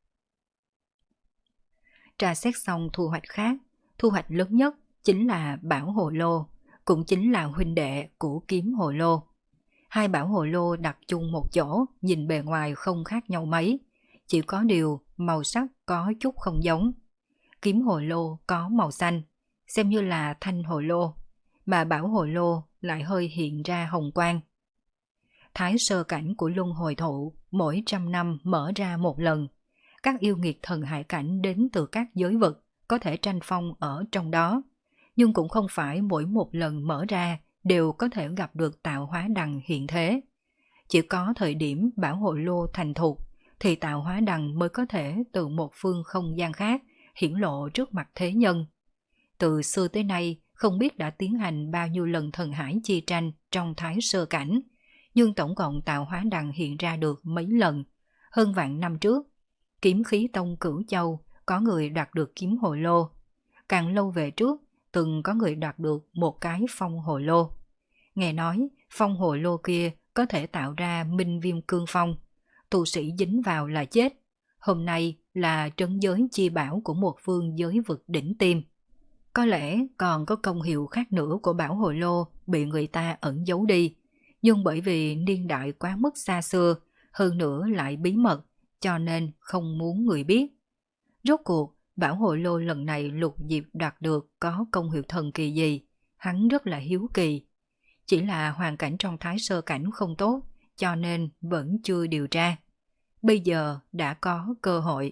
Tra xét xong thu hoạch khác, thu hoạch lớn nhất chính là bảo hồ lô, cũng chính là huynh đệ của kiếm hồ lô. Hai bảo hồ lô đặt chung một chỗ, nhìn bề ngoài không khác nhau mấy, chỉ có điều màu sắc có chút không giống. Kiếm hồ lô có màu xanh, xem như là thanh hồ lô, mà bảo hồ lô lại hơi hiện ra hồng quang. Thái sơ cảnh của luân hồi thụ mỗi trăm năm mở ra một lần. Các yêu nghiệt thần hải cảnh đến từ các giới vực có thể tranh phong ở trong đó, nhưng cũng không phải mỗi một lần mở ra đều có thể gặp được tạo hóa đằng hiện thế. Chỉ có thời điểm bảo hộ lô thành thục thì tạo hóa đằng mới có thể từ một phương không gian khác hiển lộ trước mặt thế nhân. Từ xưa tới nay không biết đã tiến hành bao nhiêu lần thần hải chi tranh trong thái sơ cảnh, nhưng tổng cộng tạo hóa đằng hiện ra được mấy lần. Hơn vạn năm trước, kiếm khí tông Cửu Châu có người đoạt được kiếm hồ lô. Càng lâu về trước, từng có người đoạt được một cái phong hồ lô. Nghe nói phong hồ lô kia có thể tạo ra minh viêm cương phong, tu sĩ dính vào là chết. Hôm nay là trấn giới chi bảo của một phương giới vực đỉnh tiêm. Có lẽ còn có công hiệu khác nữa của bảo hồ lô bị người ta ẩn giấu đi, nhưng bởi vì niên đại quá mức xa xưa, hơn nữa lại bí mật, cho nên không muốn người biết. Rốt cuộc, bảo hồ lô lần này Lục Diệp đoạt được có công hiệu thần kỳ gì, hắn rất là hiếu kỳ. Chỉ là hoàn cảnh trong thái sơ cảnh không tốt, cho nên vẫn chưa điều tra. Bây giờ đã có cơ hội.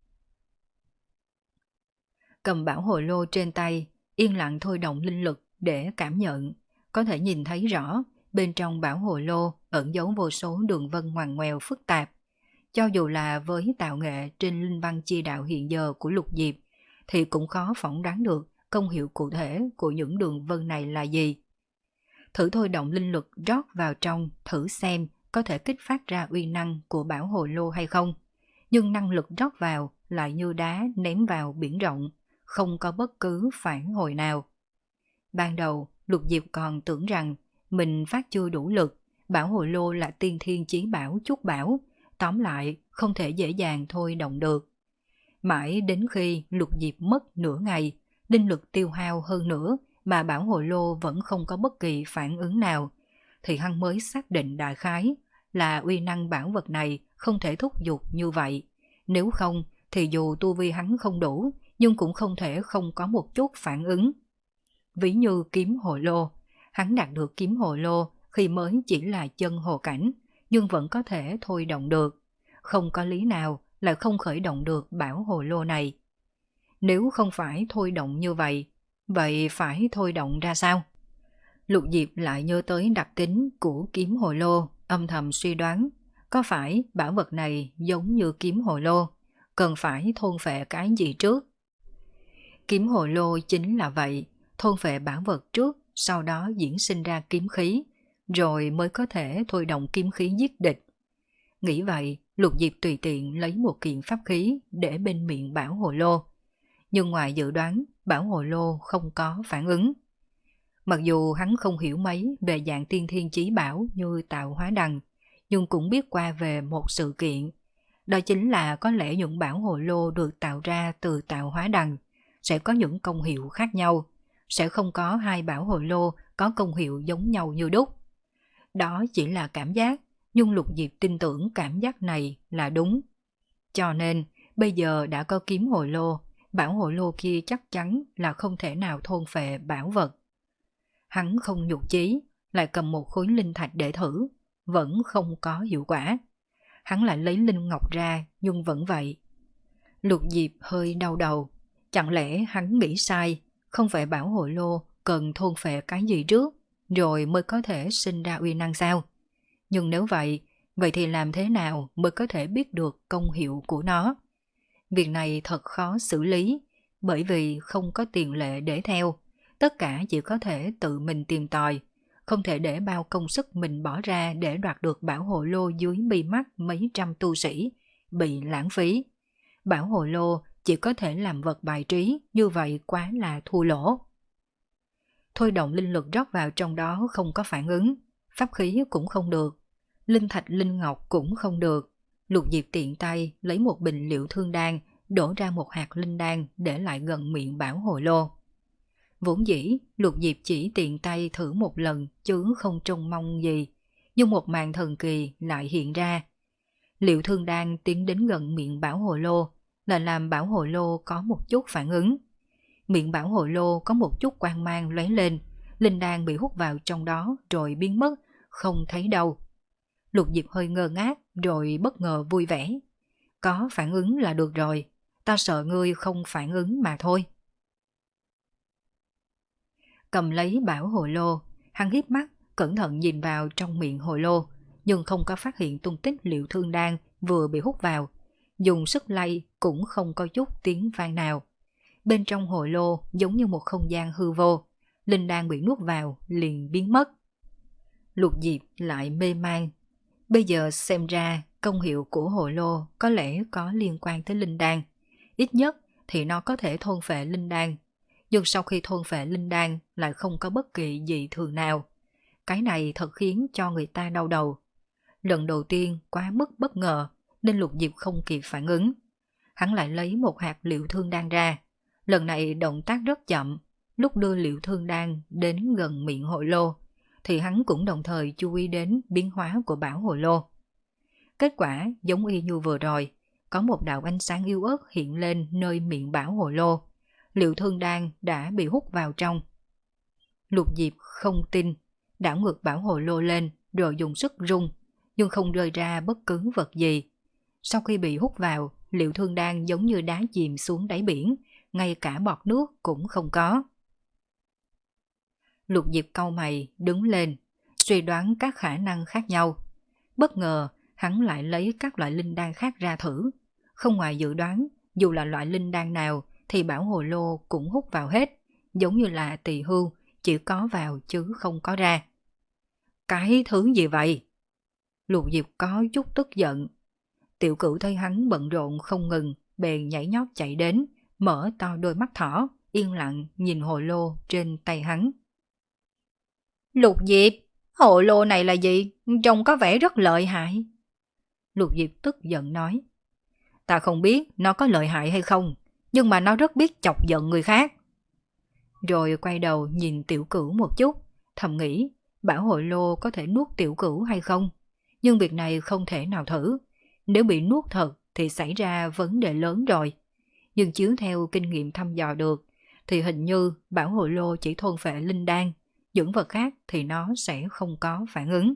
Cầm bảo hồ lô trên tay, yên lặng thôi động linh lực để cảm nhận, có thể nhìn thấy rõ bên trong bảo hồ lô ẩn giấu vô số đường vân ngoằn ngoèo phức tạp. Cho dù là với tạo nghệ trên linh văn chi đạo hiện giờ của Lục Diệp, thì cũng khó phỏng đoán được công hiệu cụ thể của những đường vân này là gì. Thử thôi động linh lực rót vào trong, thử xem có thể kích phát ra uy năng của bảo hồ lô hay không. Nhưng năng lực rót vào lại như đá ném vào biển rộng, không có bất cứ phản hồi nào. Ban đầu, Lục Diệp còn tưởng rằng mình phát chưa đủ lực, bảo hồ lô là tiên thiên chí bảo chút bảo, tóm lại không thể dễ dàng thôi động được. Mãi đến khi Lục Diệp mất nửa ngày, linh lực tiêu hao hơn nữa mà bảo hồ lô vẫn không có bất kỳ phản ứng nào, thì hắn mới xác định đại khái là uy năng bảo vật này không thể thúc giục như vậy. Nếu không thì dù tu vi hắn không đủ, nhưng cũng không thể không có một chút phản ứng. Ví như kiếm hồ lô, hắn đạt được kiếm hồ lô khi mới chỉ là chân hồ cảnh, nhưng vẫn có thể thôi động được. Không có lý nào lại không khởi động được bảo hồ lô này. Nếu không phải thôi động như vậy, vậy phải thôi động ra sao? Lục Diệp lại nhớ tới đặc tính của kiếm hồ lô, âm thầm suy đoán, có phải bảo vật này giống như kiếm hồ lô, cần phải thôn phệ cái gì trước? Kiếm hồ lô chính là vậy, thôn phệ bảo vật trước, sau đó diễn sinh ra kiếm khí, rồi mới có thể thôi động kiếm khí giết địch. Nghĩ vậy, Lục Diệp tùy tiện lấy một kiện pháp khí để bên miệng bảo hồ lô. Nhưng ngoài dự đoán, bảo hồ lô không có phản ứng. Mặc dù hắn không hiểu mấy về dạng tiên thiên chí bảo như tạo hóa đằng, nhưng cũng biết qua về một sự kiện. Đó chính là có lẽ những bảo hồ lô được tạo ra từ tạo hóa đằng sẽ có những công hiệu khác nhau, sẽ không có hai bảo hồ lô có công hiệu giống nhau như đúc. Đó chỉ là cảm giác, nhưng Lục Diệp tin tưởng cảm giác này là đúng. Cho nên, bây giờ đã có kiếm hồ lô, bảo hồ lô kia chắc chắn là không thể nào thôn phệ bảo vật. Hắn không nhục chí, lại cầm một khối linh thạch để thử, vẫn không có hiệu quả. Hắn lại lấy linh ngọc ra nhưng vẫn vậy. Lục Diệp hơi đau đầu. Chẳng lẽ hắn nghĩ sai, không phải bảo hồ lô cần thôn phệ cái gì trước, rồi mới có thể sinh ra uy năng sao? Nhưng nếu vậy, vậy thì làm thế nào mới có thể biết được công hiệu của nó? Việc này thật khó xử lý, bởi vì không có tiền lệ để theo. Tất cả chỉ có thể tự mình tìm tòi, không thể để bao công sức mình bỏ ra để đoạt được bảo hồ lô dưới mi mắt mấy trăm tu sĩ, bị lãng phí. Bảo hồ lô chỉ có thể làm vật bài trí, như vậy quá là thua lỗ. Thôi động linh lực rót vào trong đó không có phản ứng, pháp khí cũng không được, linh thạch linh ngọc cũng không được. Lục Diệp tiện tay lấy một bình liệu thương đan, đổ ra một hạt linh đan để lại gần miệng bảo hồ lô. Vốn dĩ, Lục Diệp chỉ tiện tay thử một lần chứ không trông mong gì, nhưng một màn thần kỳ lại hiện ra. Liệu thương đan tiến đến gần miệng bảo hồ lô, là làm bảo hồ lô có một chút phản ứng. Miệng bảo hồ lô có một chút quang mang lóe lên, linh đan bị hút vào trong đó rồi biến mất, không thấy đâu. Lục Diệp hơi ngơ ngác rồi bất ngờ vui vẻ. Có phản ứng là được rồi, ta sợ ngươi không phản ứng mà thôi. Cầm lấy bảo hồ lô, hắn híp mắt, cẩn thận nhìn vào trong miệng hồ lô, nhưng không có phát hiện tung tích liệu thương đan vừa bị hút vào. Dùng sức lay cũng không có chút tiếng vang nào. Bên trong hồ lô giống như một không gian hư vô, linh đan bị nuốt vào liền biến mất. Lục Diệp lại mê man. Bây giờ xem ra công hiệu của hồ lô có lẽ có liên quan tới linh đan. Ít nhất thì nó có thể thôn phệ linh đan. Nhưng sau khi thôn phệ linh đan lại không có bất kỳ dị thường nào. Cái này thật khiến cho người ta đau đầu. Lần đầu tiên quá mức bất ngờ nên Lục Diệp không kịp phản ứng. Hắn lại lấy một hạt liệu thương đan ra. Lần này động tác rất chậm. Lúc đưa liệu thương đan đến gần miệng hồ lô thì hắn cũng đồng thời chú ý đến biến hóa của bảo hồ lô. Kết quả giống y như vừa rồi, có một đạo ánh sáng yếu ớt hiện lên nơi miệng bảo hồ lô. Liệu thương đan đã bị hút vào trong. Lục Diệp không tin, đảo ngược bảo hồ lô lên rồi dùng sức rung, nhưng không rơi ra bất cứ vật gì. Sau khi bị hút vào, liệu thương đan giống như đá chìm xuống đáy biển, ngay cả bọt nước cũng không có. Lục Diệp cau mày đứng lên, suy đoán các khả năng khác nhau. Bất ngờ, hắn lại lấy các loại linh đan khác ra thử. Không ngoài dự đoán, dù là loại linh đan nào thì bảo hồ lô cũng hút vào hết, giống như là tỳ hưu, chỉ có vào chứ không có ra. Cái thứ gì vậy? Lục Diệp có chút tức giận. Tiểu Cửu thấy hắn bận rộn không ngừng, bèn nhảy nhót chạy đến, mở to đôi mắt thỏ, yên lặng nhìn hồ lô trên tay hắn. Lục Diệp, hồ lô này là gì? Trông có vẻ rất lợi hại. Lục Diệp tức giận nói. Ta không biết nó có lợi hại hay không, nhưng mà nó rất biết chọc giận người khác. Rồi quay đầu nhìn Tiểu Cửu một chút, thầm nghĩ bảo hồ lô có thể nuốt Tiểu Cửu hay không. Nhưng việc này không thể nào thử. Nếu bị nuốt thật thì xảy ra vấn đề lớn rồi. Nhưng chiếu theo kinh nghiệm thăm dò được thì hình như bảo hồ lô chỉ thôn phệ linh đan, những vật khác thì nó sẽ không có phản ứng.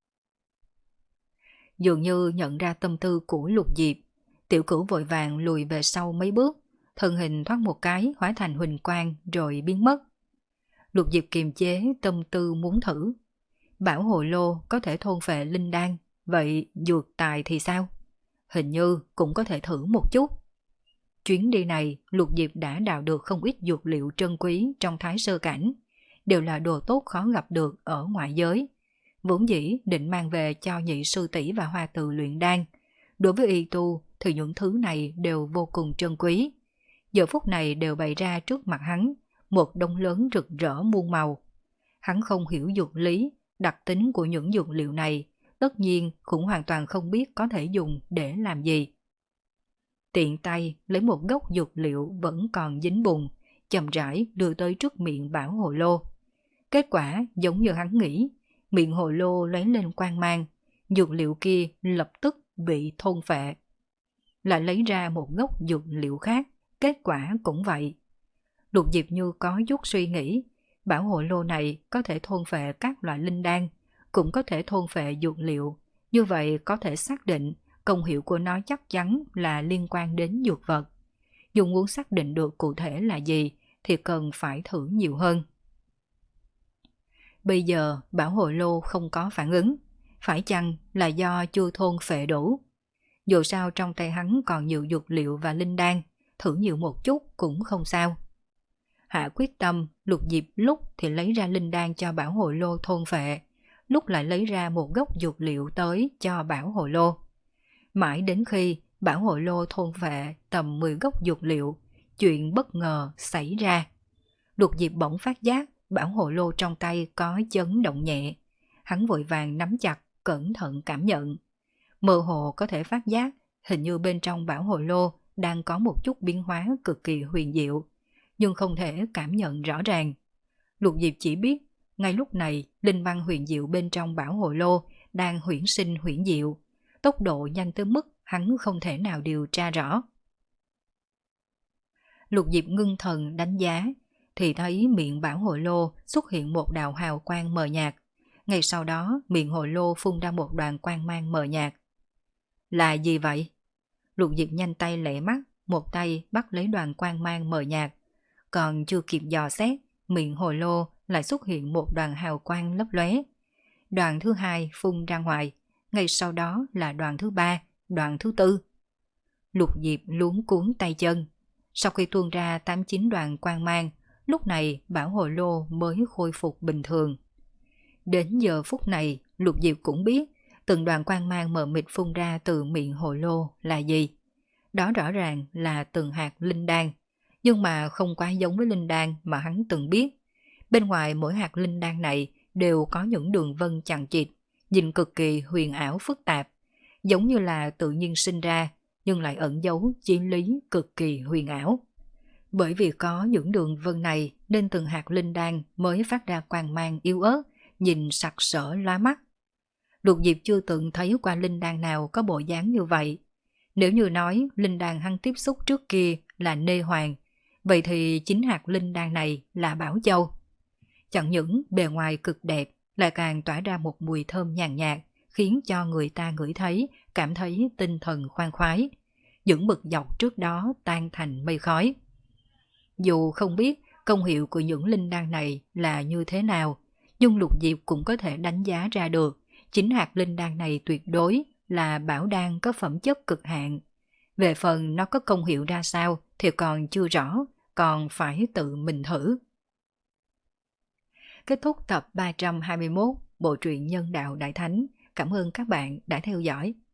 Dường như nhận ra tâm tư của Lục Diệp, Tiểu Cửu vội vàng lùi về sau mấy bước, thân hình thoát một cái hóa thành huỳnh quang rồi biến mất. Lục Diệp kiềm chế tâm tư muốn thử. Bảo hồ lô có thể thôn phệ linh đan, vậy dược tài thì sao? Hình như cũng có thể thử một chút. Chuyến đi này, Lục Diệp đã đào được không ít dược liệu trân quý trong Thái Sơ Cảnh, đều là đồ tốt khó gặp được ở ngoại giới. Vốn dĩ định mang về cho nhị sư tỷ và hoa từ luyện đan. Đối với y tu thì những thứ này đều vô cùng trân quý. Giờ phút này đều bày ra trước mặt hắn, một đống lớn rực rỡ muôn màu. Hắn không hiểu dược lý, đặc tính của những dược liệu này, tất nhiên cũng hoàn toàn không biết có thể dùng để làm gì. Tiện tay lấy một gốc dược liệu vẫn còn dính bùn, chậm rãi đưa tới trước miệng bảo hồ lô. Kết quả giống như hắn nghĩ, miệng hồ lô lóe lên quang mang, dược liệu kia lập tức bị thôn phệ. Lại lấy ra một gốc dược liệu khác, kết quả cũng vậy. Lục Diệp như có chút suy nghĩ, bảo hồ lô này có thể thôn phệ các loại linh đan, cũng có thể thôn phệ dược liệu. Như vậy có thể xác định công hiệu của nó chắc chắn là liên quan đến dược vật. Dù muốn xác định được cụ thể là gì thì cần phải thử nhiều hơn. Bây giờ bảo hồ lô không có phản ứng, phải chăng là do chưa thôn phệ đủ? Dù sao trong tay hắn còn nhiều dược liệu và linh đan, thử nhiều một chút cũng không sao. Hạ quyết tâm, Lục Diệp lúc thì lấy ra linh đan cho bảo hồ lô thôn phệ, lúc lại lấy ra một gốc dược liệu tới cho bảo hồ lô. Mãi đến khi bảo hồ lô thôn phệ tầm mười gốc dược liệu, chuyện bất ngờ xảy ra. Lục Diệp bỗng phát giác bảo hồ lô trong tay có chấn động nhẹ. Hắn vội vàng nắm chặt, cẩn thận cảm nhận. Mơ hồ có thể phát giác hình như bên trong bảo hồ lô đang có một chút biến hóa cực kỳ huyền diệu, nhưng không thể cảm nhận rõ ràng. Lục Diệp chỉ biết ngay lúc này linh văn huyền diệu bên trong bảo hồ lô đang huyễn sinh huyền diệu, tốc độ nhanh tới mức hắn không thể nào điều tra rõ. Lục Diệp ngưng thần đánh giá thì thấy miệng bảo hồ lô xuất hiện một đạo hào quang mờ nhạt. Ngay sau đó miệng hồ lô phun ra một đoàn quang mang mờ nhạt. Là gì vậy? Lục Diệp nhanh tay lẹ mắt, một tay bắt lấy đoàn quang mang mờ nhạt. Còn chưa kịp dò xét, miệng hồ lô lại xuất hiện một đoàn hào quang lấp lóe. Đoàn thứ hai phun ra ngoài, ngay sau đó là đoàn thứ ba, đoàn thứ tư. Lục Diệp luống cuốn tay chân. Sau khi tuôn ra tám chín đoàn quang mang, lúc này bảo hồ lô mới khôi phục bình thường. Đến giờ phút này, Lục Diệp cũng biết từng đoàn quang mang mờ mịt phun ra từ miệng hồ lô là gì. Đó rõ ràng là từng hạt linh đan, nhưng mà không quá giống với linh đan mà hắn từng biết. Bên ngoài mỗi hạt linh đan này đều có những đường vân chằng chịt, nhìn cực kỳ huyền ảo phức tạp, giống như là tự nhiên sinh ra, nhưng lại ẩn giấu chí lý cực kỳ huyền ảo. Bởi vì có những đường vân này nên từng hạt linh đan mới phát ra quang mang yếu ớt, nhìn sặc sỡ lóa mắt. Lục Diệp chưa từng thấy qua linh đan nào có bộ dáng như vậy. Nếu như nói linh đan hắn tiếp xúc trước kia là nê hoàng, vậy thì chính hạt linh đan này là bảo châu. Chẳng những bề ngoài cực đẹp, lại càng tỏa ra một mùi thơm nhàn nhạt, khiến cho người ta ngửi thấy, cảm thấy tinh thần khoan khoái. Những bực dọc trước đó tan thành mây khói. Dù không biết công hiệu của những linh đan này là như thế nào, nhưng Lục Diệp cũng có thể đánh giá ra được chính hạt linh đan này tuyệt đối là bảo đan có phẩm chất cực hạn. Về phần nó có công hiệu ra sao thì còn chưa rõ, còn phải tự mình thử. Kết thúc tập ba trăm hai mươi mốt Bộ truyện Nhân đạo Đại Thánh. Cảm ơn các bạn đã theo dõi.